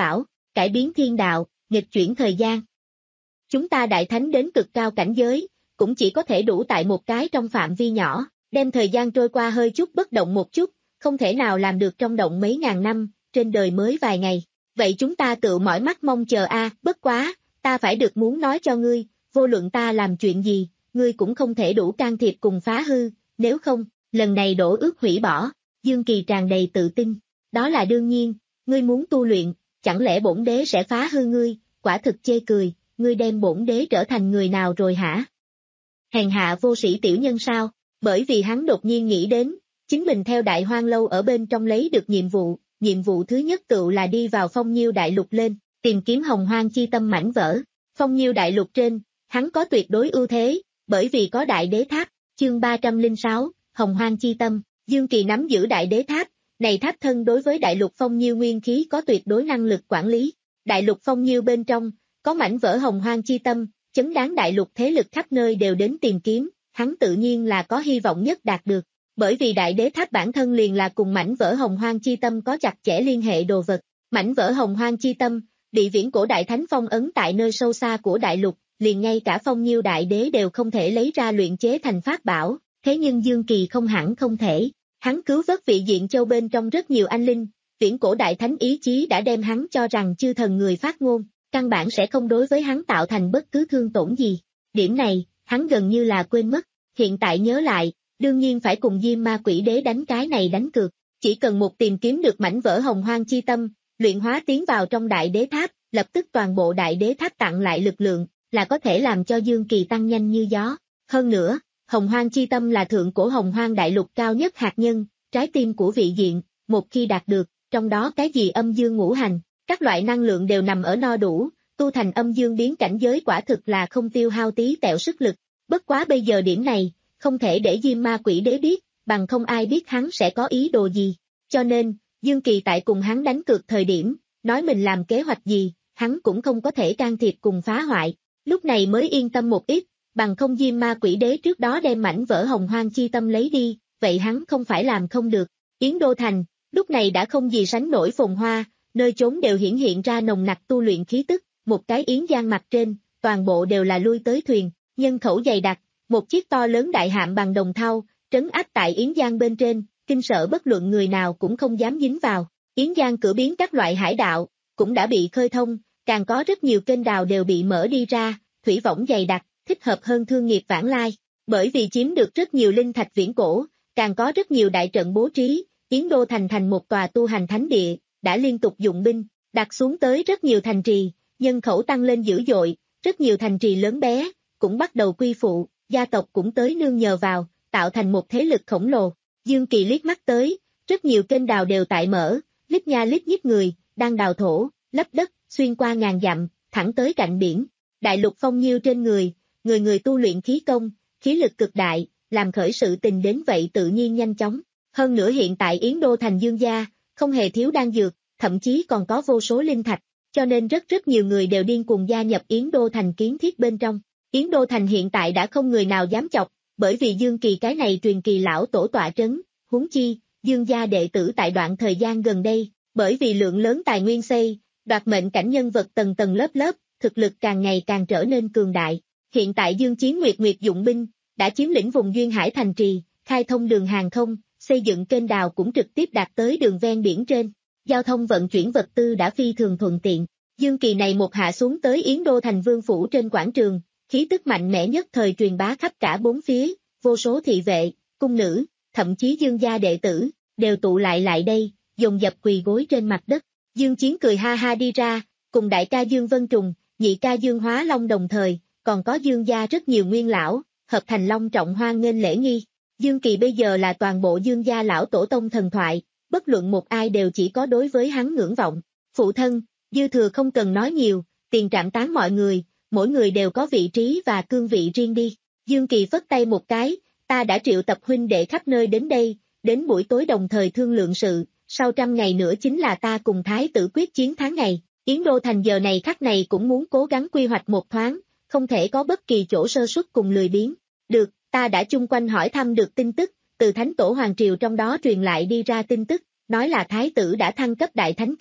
cải biến thiên đạo, nghịch chuyển thời gian. Chúng ta đại thánh đến cực cao cảnh giới, cũng chỉ có thể đủ tại một cái trong phạm vi nhỏ, đem thời gian trôi qua hơi chút bất động một chút, không thể nào làm được trong động mấy ngàn năm, trên đời mới vài ngày. Vậy chúng ta tự mỏi mắt mong chờ a, bất quá, ta phải được muốn nói cho ngươi, vô luận ta làm chuyện gì, ngươi cũng không thể đủ can thiệp cùng phá hư, nếu không, lần này đổ ước hủy bỏ. Dương Kỳ tràn đầy tự tin, đó là đương nhiên, ngươi muốn tu luyện, chẳng lẽ bổn đế sẽ phá hư ngươi, quả thực chê cười, ngươi đem bổn đế trở thành người nào rồi hả? Hèn hạ vô sĩ tiểu nhân sao? Bởi vì hắn đột nhiên nghĩ đến, chính mình theo Đại Hoang Lâu ở bên trong lấy được nhiệm vụ, nhiệm vụ thứ nhất tựu là đi vào Phong Nhiêu Đại Lục lên, tìm kiếm Hồng Hoang chi tâm mảnh vỡ. Phong Nhiêu Đại Lục trên, hắn có tuyệt đối ưu thế, bởi vì có Đại Đế Tháp, chương ba trăm lẻ sáu, Hồng Hoang chi tâm, Dương Kỳ nắm giữ Đại Đế Tháp, này tháp thân đối với Đại Lục Phong Nhiêu nguyên khí có tuyệt đối năng lực quản lý. Đại Lục Phong Nhiêu bên trong, có mảnh vỡ Hồng Hoang chi tâm, chấn đáng Đại Lục thế lực khắp nơi đều đến tìm kiếm, hắn tự nhiên là có hy vọng nhất đạt được. Bởi vì Đại Đế Tháp bản thân liền là cùng mảnh vỡ Hồng Hoang chi tâm có chặt chẽ liên hệ đồ vật. Mảnh vỡ Hồng Hoang chi tâm, bị viễn cổ Đại Thánh phong ấn tại nơi sâu xa của Đại Lục, liền ngay cả Phong Nhiêu Đại Đế đều không thể lấy ra luyện chế thành pháp bảo, thế nhưng Dương Kỳ không hẳn không thể. Hắn cứu vớt vị diện châu bên trong rất nhiều anh linh, viễn cổ Đại Thánh ý chí đã đem hắn cho rằng chư thần người phát ngôn, căn bản sẽ không đối với hắn tạo thành bất cứ thương tổn gì. Điểm này, hắn gần như là quên mất, hiện tại nhớ lại, đương nhiên phải cùng Diêm Ma Quỷ Đế đánh cái này đánh cược, chỉ cần một tìm kiếm được mảnh vỡ Hồng Hoang chi tâm, luyện hóa tiến vào trong Đại Đế Tháp, lập tức toàn bộ Đại Đế Tháp tặng lại lực lượng, là có thể làm cho Dương Kỳ tăng nhanh như gió. Hơn nữa, Hồng Hoang chi tâm là thượng cổ Hồng Hoang đại lục cao nhất hạt nhân, trái tim của vị diện, một khi đạt được, trong đó cái gì âm dương ngũ hành, các loại năng lượng đều nằm ở no đủ, tu thành âm dương biến cảnh giới quả thực là không tiêu hao tí tẹo sức lực. Bất quá bây giờ điểm này, không thể để Diêm Ma Quỷ Đế biết, bằng không ai biết hắn sẽ có ý đồ gì. Cho nên, Dương Kỳ tại cùng hắn đánh cược thời điểm, nói mình làm kế hoạch gì, hắn cũng không có thể can thiệp cùng phá hoại, lúc này mới yên tâm một ít, bằng không Diêm Ma Quỷ Đế trước đó đem mảnh vỡ Hồng Hoang chi tâm lấy đi, vậy hắn không phải làm không được. Yến Đô Thành, lúc này đã không gì sánh nổi phồn hoa, nơi chốn đều hiển hiện ra nồng nặc tu luyện khí tức, một cái yến giang mặt trên, toàn bộ đều là lui tới thuyền, nhân khẩu dày đặc, một chiếc to lớn đại hạm bằng đồng thau, trấn áp tại yến giang bên trên, kinh sợ bất luận người nào cũng không dám dính vào. Yến giang cửa biến các loại hải đạo, cũng đã bị khơi thông, càng có rất nhiều kênh đào đều bị mở đi ra, thủy võng dày đặc, thích hợp hơn thương nghiệp vãng lai. Bởi vì chiếm được rất nhiều linh thạch viễn cổ, càng có rất nhiều đại trận bố trí, Yến Đô thành thành một tòa tu hành thánh địa, đã liên tục dụng binh, đặt xuống tới rất nhiều thành trì, nhân khẩu tăng lên dữ dội, rất nhiều thành trì lớn bé, cũng bắt đầu quy phụ, gia tộc cũng tới nương nhờ vào, tạo thành một thế lực khổng lồ. Dương Kỳ liếc mắt tới, rất nhiều kênh đào đều tại mở, lít nha lít nhít người, đang đào thổ, lấp đất, xuyên qua ngàn dặm, thẳng tới cạnh biển. Đại lục Phong Nhiêu trên người, người người tu luyện khí công, khí lực cực đại, làm khởi sự tình đến vậy tự nhiên nhanh chóng. Hơn nữa hiện tại Yến Đô thành Dương gia, không hề thiếu đan dược, thậm chí còn có vô số linh thạch, cho nên rất rất nhiều người đều điên cuồng gia nhập Yến Đô thành kiến thiết bên trong. Yến Đô thành hiện tại đã không người nào dám chọc, bởi vì Dương Kỳ cái này truyền kỳ lão tổ tọa trấn, huống chi, Dương gia đệ tử tại đoạn thời gian gần đây, bởi vì lượng lớn tài nguyên xây, đoạt mệnh cảnh nhân vật tầng tầng lớp lớp, thực lực càng ngày càng trở nên cường đại. Hiện tại Dương Chiến Nguyệt Nguyệt dụng binh, đã chiếm lĩnh vùng duyên hải thành trì, khai thông đường hàng không, xây dựng kênh đào cũng trực tiếp đạt tới đường ven biển trên. Giao thông vận chuyển vật tư đã phi thường thuận tiện. Dương Kỳ này một hạ xuống tới Yến Đô thành vương phủ trên quảng trường, khí tức mạnh mẽ nhất thời truyền bá khắp cả bốn phía, vô số thị vệ, cung nữ, thậm chí Dương gia đệ tử, đều tụ lại lại đây, dồn dập quỳ gối trên mặt đất. Dương Chiến cười ha ha đi ra, cùng đại ca Dương Vân Trùng, nhị ca Dương Hóa Long đồng thời, còn có Dương gia rất nhiều nguyên lão, hợp thành long trọng hoan nghênh lễ nghi. Dương Kỳ bây giờ là toàn bộ Dương gia lão tổ tông thần thoại, bất luận một ai đều chỉ có đối với hắn ngưỡng vọng. Phụ thân, dư thừa không cần nói nhiều, tiền trạm tán mọi người, mỗi người đều có vị trí và cương vị riêng đi. Dương Kỳ phất tay một cái, ta đã triệu tập huynh đệ khắp nơi đến đây, đến buổi tối đồng thời thương lượng sự, sau trăm ngày nữa chính là ta cùng thái tử quyết chiến tháng ngày. Yến Đô thành giờ này khắc này cũng muốn cố gắng quy hoạch một thoáng, không thể có bất kỳ chỗ sơ suất cùng lười biếng. Được, ta đã chung quanh hỏi thăm được tin tức, từ thánh tổ hoàng triều trong đó truyền lại đi ra tin tức, nói là thái tử đã thăng cấp đại thánh cảnh,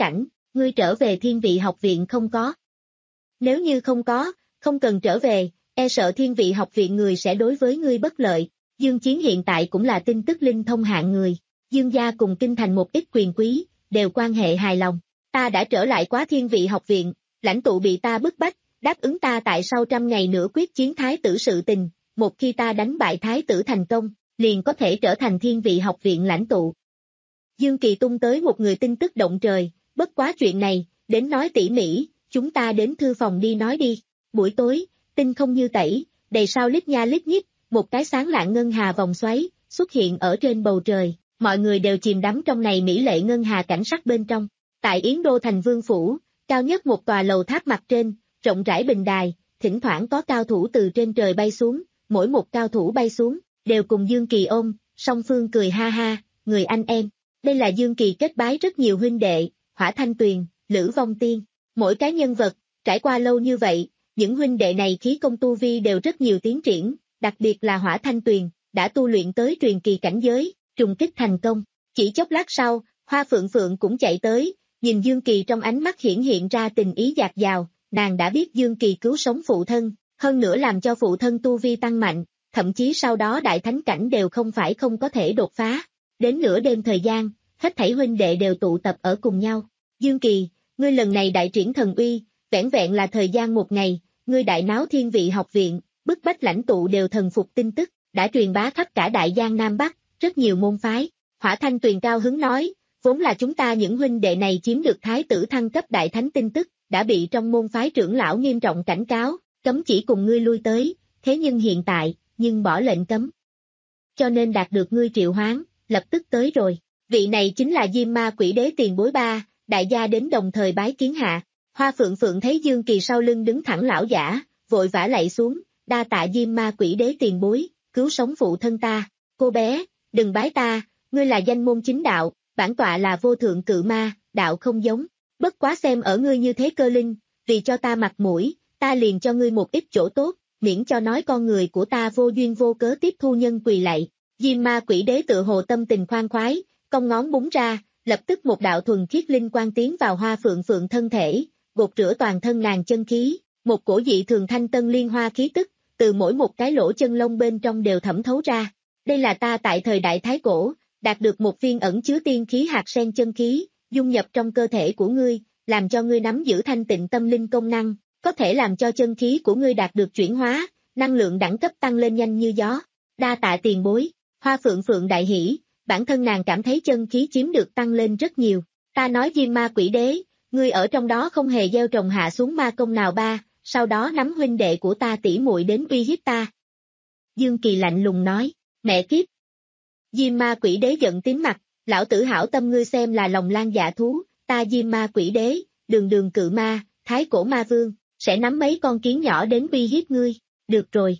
ngươi trở về thiên vị học viện không có? Nếu như không có, không cần trở về, e sợ thiên vị học viện người sẽ đối với ngươi bất lợi. Dương Chiến hiện tại cũng là tin tức linh thông hạng người, Dương gia cùng kinh thành một ít quyền quý, đều quan hệ hài lòng. Ta đã trở lại quá thiên vị học viện, lãnh tụ bị ta bức bách, đáp ứng ta tại sau trăm ngày nữa quyết chiến thái tử sự tình, một khi ta đánh bại thái tử thành công, liền có thể trở thành thiên vị học viện lãnh tụ. Dương Kỳ tung tới một người tin tức động trời, bất quá chuyện này, đến nói tỉ mỉ, chúng ta đến thư phòng đi nói đi. Buổi tối, tinh không như tẩy, đầy sao lít nha lít nhít, một cái sáng lạng ngân hà vòng xoáy, xuất hiện ở trên bầu trời, mọi người đều chìm đắm trong này mỹ lệ ngân hà cảnh sắc bên trong. Tại Yến Đô thành vương phủ, cao nhất một tòa lầu tháp mặt trên, rộng rãi bình đài, thỉnh thoảng có cao thủ từ trên trời bay xuống, mỗi một cao thủ bay xuống, đều cùng Dương Kỳ ôm, song phương cười ha ha, người anh em. Đây là Dương Kỳ kết bái rất nhiều huynh đệ, Hỏa Thanh Tuyền, Lữ Vong Tiên, mỗi cái nhân vật, trải qua lâu như vậy, những huynh đệ này khí công tu vi đều rất nhiều tiến triển, đặc biệt là Hỏa Thanh Tuyền, đã tu luyện tới truyền kỳ cảnh giới, trùng kích thành công. Chỉ chốc lát sau, Hoa Phượng Phượng cũng chạy tới, nhìn Dương Kỳ trong ánh mắt hiển hiện ra tình ý dạt dào, nàng đã biết Dương Kỳ cứu sống phụ thân, hơn nữa làm cho phụ thân tu vi tăng mạnh, thậm chí sau đó đại thánh cảnh đều không phải không có thể đột phá. Đến nửa đêm thời gian, hết thảy huynh đệ đều tụ tập ở cùng nhau. Dương Kỳ, ngươi lần này đại triển thần uy, vẻn vẹn là thời gian một ngày, ngươi đại náo thiên vị học viện, bức bách lãnh tụ đều thần phục tin tức, đã truyền bá khắp cả đại giang Nam Bắc, rất nhiều môn phái. Hỏa Thanh Tuyền cao hứng nói, vốn là chúng ta những huynh đệ này chiếm được thái tử thăng cấp đại thánh tin tức, đã bị trong môn phái trưởng lão nghiêm trọng cảnh cáo, cấm chỉ cùng ngươi lui tới, thế nhưng hiện tại, nhưng bỏ lệnh cấm. Cho nên đạt được ngươi triệu hoán, lập tức tới rồi. Vị này chính là Diêm Ma Quỷ Đế tiền bối ba, đại gia đến đồng thời bái kiến hạ. Hoa Phượng Phượng thấy Dương Kỳ sau lưng đứng thẳng lão giả, vội vã lạy xuống, đa tạ Diêm Ma Quỷ Đế tiền bối, cứu sống phụ thân ta. Cô bé, đừng bái ta, ngươi là danh môn chính đạo, bản tọa là vô thượng cự ma, đạo không giống. Bất quá xem ở ngươi như thế cơ linh, vì cho ta mặt mũi, ta liền cho ngươi một ít chỗ tốt, miễn cho nói con người của ta vô duyên vô cớ tiếp thu nhân quỳ lạy. Diêm Ma Quỷ Đế tự hồ tâm tình khoan khoái, cong ngón búng ra, lập tức một đạo thuần khiết linh quang tiến vào Hoa Phượng Phượng thân thể, gột rửa toàn thân nàng chân khí, một cổ dị thường thanh tân liên hoa khí tức, từ mỗi một cái lỗ chân lông bên trong đều thẩm thấu ra. Đây là ta tại thời đại Thái Cổ, đạt được một viên ẩn chứa tiên khí hạt sen chân khí, dung nhập trong cơ thể của ngươi, làm cho ngươi nắm giữ thanh tịnh tâm linh công năng, có thể làm cho chân khí của ngươi đạt được chuyển hóa, năng lượng đẳng cấp tăng lên nhanh như gió. Đa tạ tiền bối. Hoa Phượng Phượng đại hỉ, bản thân nàng cảm thấy chân khí chiếm được tăng lên rất nhiều. Ta nói Diêm Ma Quỷ Đế, ngươi ở trong đó không hề gieo trồng hạ xuống ma công nào ba, sau đó nắm huynh đệ của ta tỉ muội đến uy hiếp ta. Dương Kỳ lạnh lùng nói, mẹ kiếp. Diêm Ma Quỷ Đế giận tím mặt, lão tử hảo tâm ngươi xem là lòng lan dạ thú, ta Diêm Ma Quỷ Đế, đường đường cự ma, thái cổ ma vương, sẽ nắm mấy con kiến nhỏ đến uy hiếp ngươi, được rồi.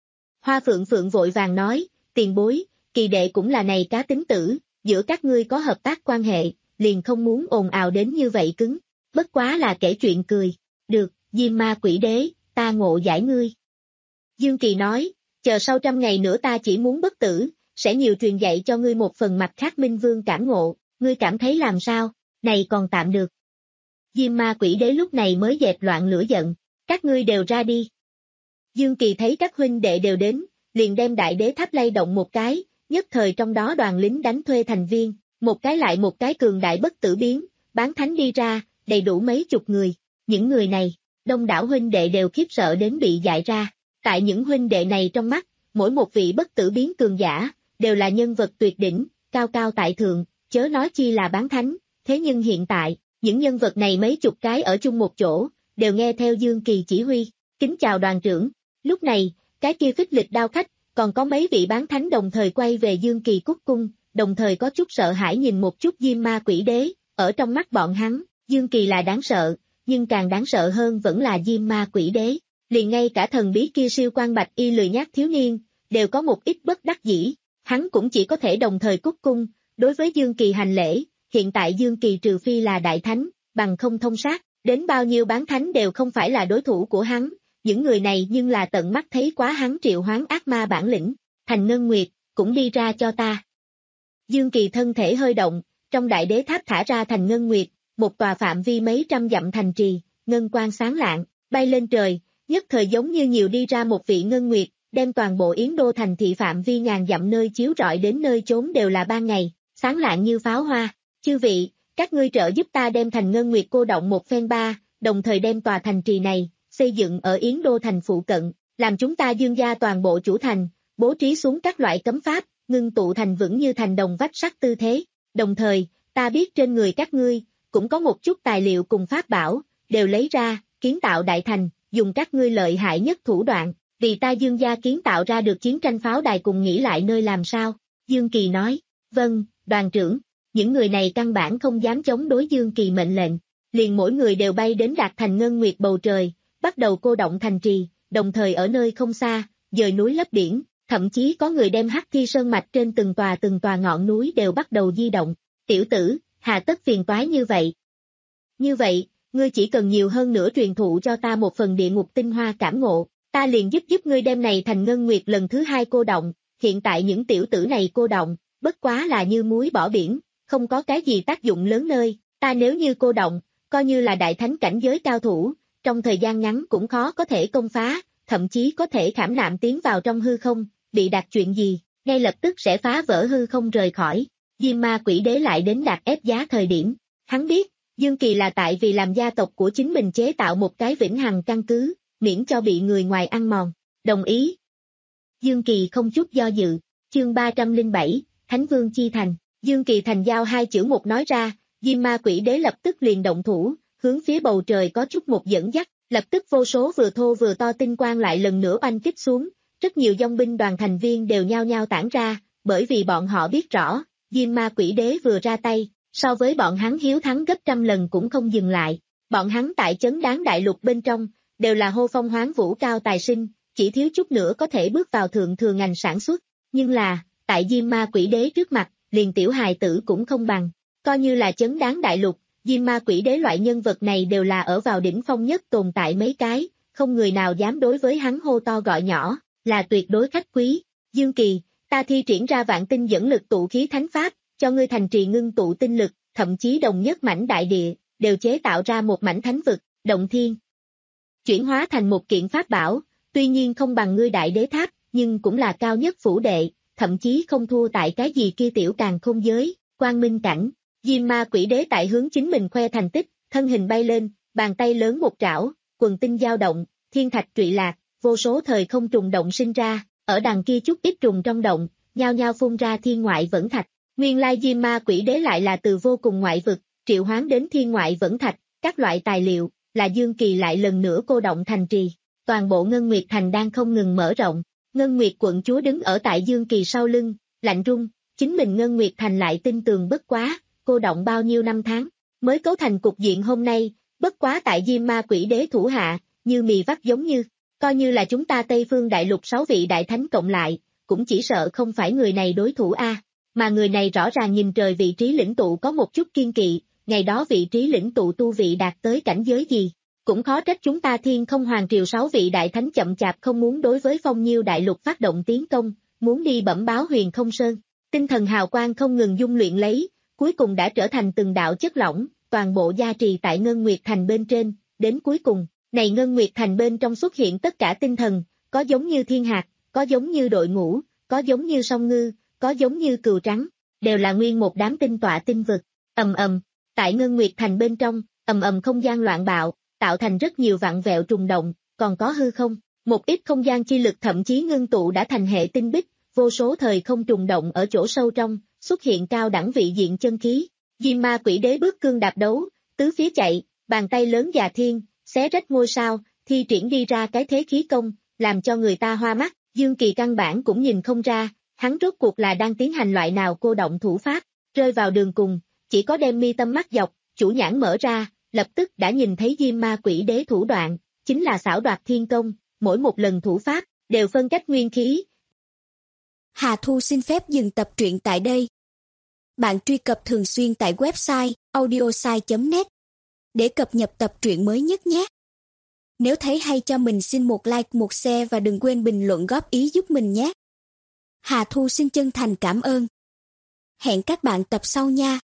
Hoa Phượng Phượng vội vàng nói, tiền bối, Kỳ đệ cũng là này cá tính tử, giữa các ngươi có hợp tác quan hệ, liền không muốn ồn ào đến như vậy cứng, bất quá là kể chuyện cười, được, Diêm Ma Quỷ Đế, ta ngộ giải ngươi. Dương Kỳ nói, chờ sau trăm ngày nữa ta chỉ muốn bất tử, sẽ nhiều truyền dạy cho ngươi một phần mặt khác Minh Vương cảm ngộ, ngươi cảm thấy làm sao, này còn tạm được. Diêm Ma Quỷ Đế lúc này mới dẹp loạn lửa giận, các ngươi đều ra đi. Dương Kỳ thấy các huynh đệ đều đến, liền đem đại đế tháp lay động một cái, nhất thời trong đó đoàn lính đánh thuê thành viên, một cái lại một cái cường đại bất tử biến, bán thánh đi ra, đầy đủ mấy chục người, những người này, đông đảo huynh đệ đều khiếp sợ đến bị dại ra, tại những huynh đệ này trong mắt, mỗi một vị bất tử biến cường giả, đều là nhân vật tuyệt đỉnh, cao cao tại thượng, chớ nói chi là bán thánh, thế nhưng hiện tại, những nhân vật này mấy chục cái ở chung một chỗ, đều nghe theo Dương Kỳ chỉ huy, kính chào đoàn trưởng, lúc này, cái kia phích lịch đao khách, còn có mấy vị bán thánh đồng thời quay về Dương Kỳ cúc cung, đồng thời có chút sợ hãi nhìn một chút Diêm Ma Quỷ Đế, ở trong mắt bọn hắn, Dương Kỳ là đáng sợ, nhưng càng đáng sợ hơn vẫn là Diêm Ma Quỷ Đế, liền ngay cả thần bí kia siêu quan bạch y lười nhác thiếu niên, đều có một ít bất đắc dĩ, hắn cũng chỉ có thể đồng thời cúc cung, đối với Dương Kỳ hành lễ, hiện tại Dương Kỳ trừ phi là đại thánh, bằng không thông sát, đến bao nhiêu bán thánh đều không phải là đối thủ của hắn. Những người này nhưng là tận mắt thấy quá hắn triệu hoán ác ma bản lĩnh, Thành Ngân Nguyệt, cũng đi ra cho ta. Dương Kỳ thân thể hơi động, trong đại đế tháp thả ra Thành Ngân Nguyệt, một tòa phạm vi mấy trăm dặm thành trì, ngân quang sáng lạng, bay lên trời, nhất thời giống như nhiều đi ra một vị ngân nguyệt, đem toàn bộ Yến Đô thành thị phạm vi ngàn dặm nơi chiếu rọi đến nơi chốn đều là ban ngày, sáng lạng như pháo hoa. Chư vị, các ngươi trợ giúp ta đem thành ngân nguyệt cô động một phen ba, đồng thời đem tòa thành trì này, xây dựng ở Yến Đô thành phụ cận, làm chúng ta Dương gia toàn bộ chủ thành, bố trí xuống các loại cấm pháp, ngưng tụ thành vững như thành đồng vách sắt tư thế. Đồng thời, ta biết trên người các ngươi, cũng có một chút tài liệu cùng pháp bảo, đều lấy ra, kiến tạo đại thành, dùng các ngươi lợi hại nhất thủ đoạn, vì ta Dương gia kiến tạo ra được chiến tranh pháo đài cùng nghĩ lại nơi làm sao. Dương Kỳ nói, vâng, đoàn trưởng, những người này căn bản không dám chống đối Dương Kỳ mệnh lệnh, liền mỗi người đều bay đến đạt thành ngân nguyệt bầu trời, bắt đầu cô động thành trì, đồng thời ở nơi không xa, dời núi lấp biển, thậm chí có người đem hắc thi sơn mạch trên từng tòa từng tòa ngọn núi đều bắt đầu di động. Tiểu tử, hà tất phiền toái như vậy? Như vậy, ngươi chỉ cần nhiều hơn nữa truyền thụ cho ta một phần địa ngục tinh hoa cảm ngộ, ta liền giúp giúp ngươi đem này thành ngân nguyệt lần thứ hai cô động. Hiện tại những tiểu tử này cô động, bất quá là như muối bỏ biển, không có cái gì tác dụng lớn nơi, ta nếu như cô động, coi như là đại thánh cảnh giới cao thủ, trong thời gian ngắn cũng khó có thể công phá, thậm chí có thể khảm nạm tiến vào trong hư không, bị đặt chuyện gì, ngay lập tức sẽ phá vỡ hư không rời khỏi. Diêm Ma Quỷ Đế lại đến đạt ép giá thời điểm, hắn biết, Dương Kỳ là tại vì làm gia tộc của chính mình chế tạo một cái vĩnh hằng căn cứ, miễn cho bị người ngoài ăn mòn, đồng ý. Dương Kỳ không chút do dự, chương ba trăm lẻ bảy, Thánh Vương Chi Thành, Dương Kỳ thành giao hai chữ một nói ra, Diêm Ma Quỷ Đế lập tức liền động thủ, hướng phía bầu trời có chút một dẫn dắt, lập tức vô số vừa thô vừa to tinh quang lại lần nữa oanh kích xuống, rất nhiều dòng binh đoàn thành viên đều nhao nhao tản ra, bởi vì bọn họ biết rõ, Diêm Ma Quỷ Đế vừa ra tay, so với bọn hắn hiếu thắng gấp trăm lần cũng không dừng lại, bọn hắn tại chấn đáng đại lục bên trong, đều là hô phong hoán vũ cao tài sinh, chỉ thiếu chút nữa có thể bước vào thượng thừa ngành sản xuất, nhưng là, tại Diêm Ma Quỷ Đế trước mặt, liền tiểu hài tử cũng không bằng, coi như là chấn đáng đại lục, Diêm Ma Quỷ Đế loại nhân vật này đều là ở vào đỉnh phong nhất tồn tại mấy cái, không người nào dám đối với hắn hô to gọi nhỏ, là tuyệt đối khách quý. Dương Kỳ, ta thi triển ra vạn tinh dẫn lực tụ khí thánh pháp, cho ngươi thành trì ngưng tụ tinh lực, thậm chí đồng nhất mảnh đại địa, đều chế tạo ra một mảnh thánh vực, động thiên. Chuyển hóa thành một kiện pháp bảo, tuy nhiên không bằng ngươi đại đế tháp, nhưng cũng là cao nhất phủ đệ, thậm chí không thua tại cái gì kia tiểu càn khôn giới, quang minh cảnh. Diêm Ma Quỷ Đế tại hướng chính mình khoe thành tích, thân hình bay lên, bàn tay lớn một trảo, quần tinh dao động, thiên thạch trụy lạc, vô số thời không trùng động sinh ra, ở đằng kia chút ít trùng trong động, nhao nhao phun ra thiên ngoại vẫn thạch. Nguyên lai Diêm Ma Quỷ Đế lại là từ vô cùng ngoại vực, triệu hoán đến thiên ngoại vẫn thạch, các loại tài liệu, là Dương Kỳ lại lần nữa cô động thành trì. Toàn bộ Ngân Nguyệt Thành đang không ngừng mở rộng, Ngân Nguyệt quận chúa đứng ở tại Dương Kỳ sau lưng, lạnh run, chính mình Ngân Nguyệt Thành lại tinh tường bất quá, cô động bao nhiêu năm tháng, mới cấu thành cục diện hôm nay, bất quá tại Diêm Ma Quỷ Đế thủ hạ, như mì vắt giống như, coi như là chúng ta Tây Phương Đại Lục sáu vị đại thánh cộng lại, cũng chỉ sợ không phải người này đối thủ a, mà người này rõ ràng nhìn trời vị trí lĩnh tụ có một chút kiên kỵ, ngày đó vị trí lĩnh tụ tu vị đạt tới cảnh giới gì, cũng khó trách chúng ta Thiên Không Hoàng triều sáu vị đại thánh chậm chạp không muốn đối với Phong Nhiêu Đại Lục phát động tiến công, muốn đi bẩm báo Huyền Không Sơn, tinh thần hào quang không ngừng dung luyện lấy, cuối cùng đã trở thành từng đạo chất lỏng, toàn bộ gia trì tại Ngân Nguyệt Thành bên trên, đến cuối cùng, này Ngân Nguyệt Thành bên trong xuất hiện tất cả tinh thần, có giống như thiên hạt, có giống như đội ngũ, có giống như song ngư, có giống như cừu trắng, đều là nguyên một đám tinh tọa tinh vực, ầm ầm, tại Ngân Nguyệt Thành bên trong, ầm ầm không gian loạn bạo, tạo thành rất nhiều vạn vẹo trùng động, còn có hư không, một ít không gian chi lực thậm chí ngưng tụ đã thành hệ tinh bích, vô số thời không trùng động ở chỗ sâu trong, xuất hiện cao đẳng vị diện chân khí. Diêm Ma Quỷ Đế bước cương đạp đấu, tứ phía chạy, bàn tay lớn già thiên, xé rách ngôi sao, thi triển đi ra cái thế khí công, làm cho người ta hoa mắt, Dương Kỳ căn bản cũng nhìn không ra, hắn rốt cuộc là đang tiến hành loại nào cô động thủ pháp, rơi vào đường cùng, chỉ có đem mi tâm mắt dọc, chủ nhãn mở ra, lập tức đã nhìn thấy Diêm Ma Quỷ Đế thủ đoạn, chính là xảo đoạt thiên công, mỗi một lần thủ pháp, đều phân cách nguyên khí. Hà Thu xin phép dừng tập truyện tại đây. Bạn truy cập thường xuyên tại website audiosai chấm net để cập nhật tập truyện mới nhất nhé. Nếu thấy hay cho mình xin một like, một share và đừng quên bình luận góp ý giúp mình nhé. Hà Thu xin chân thành cảm ơn. Hẹn các bạn tập sau nha.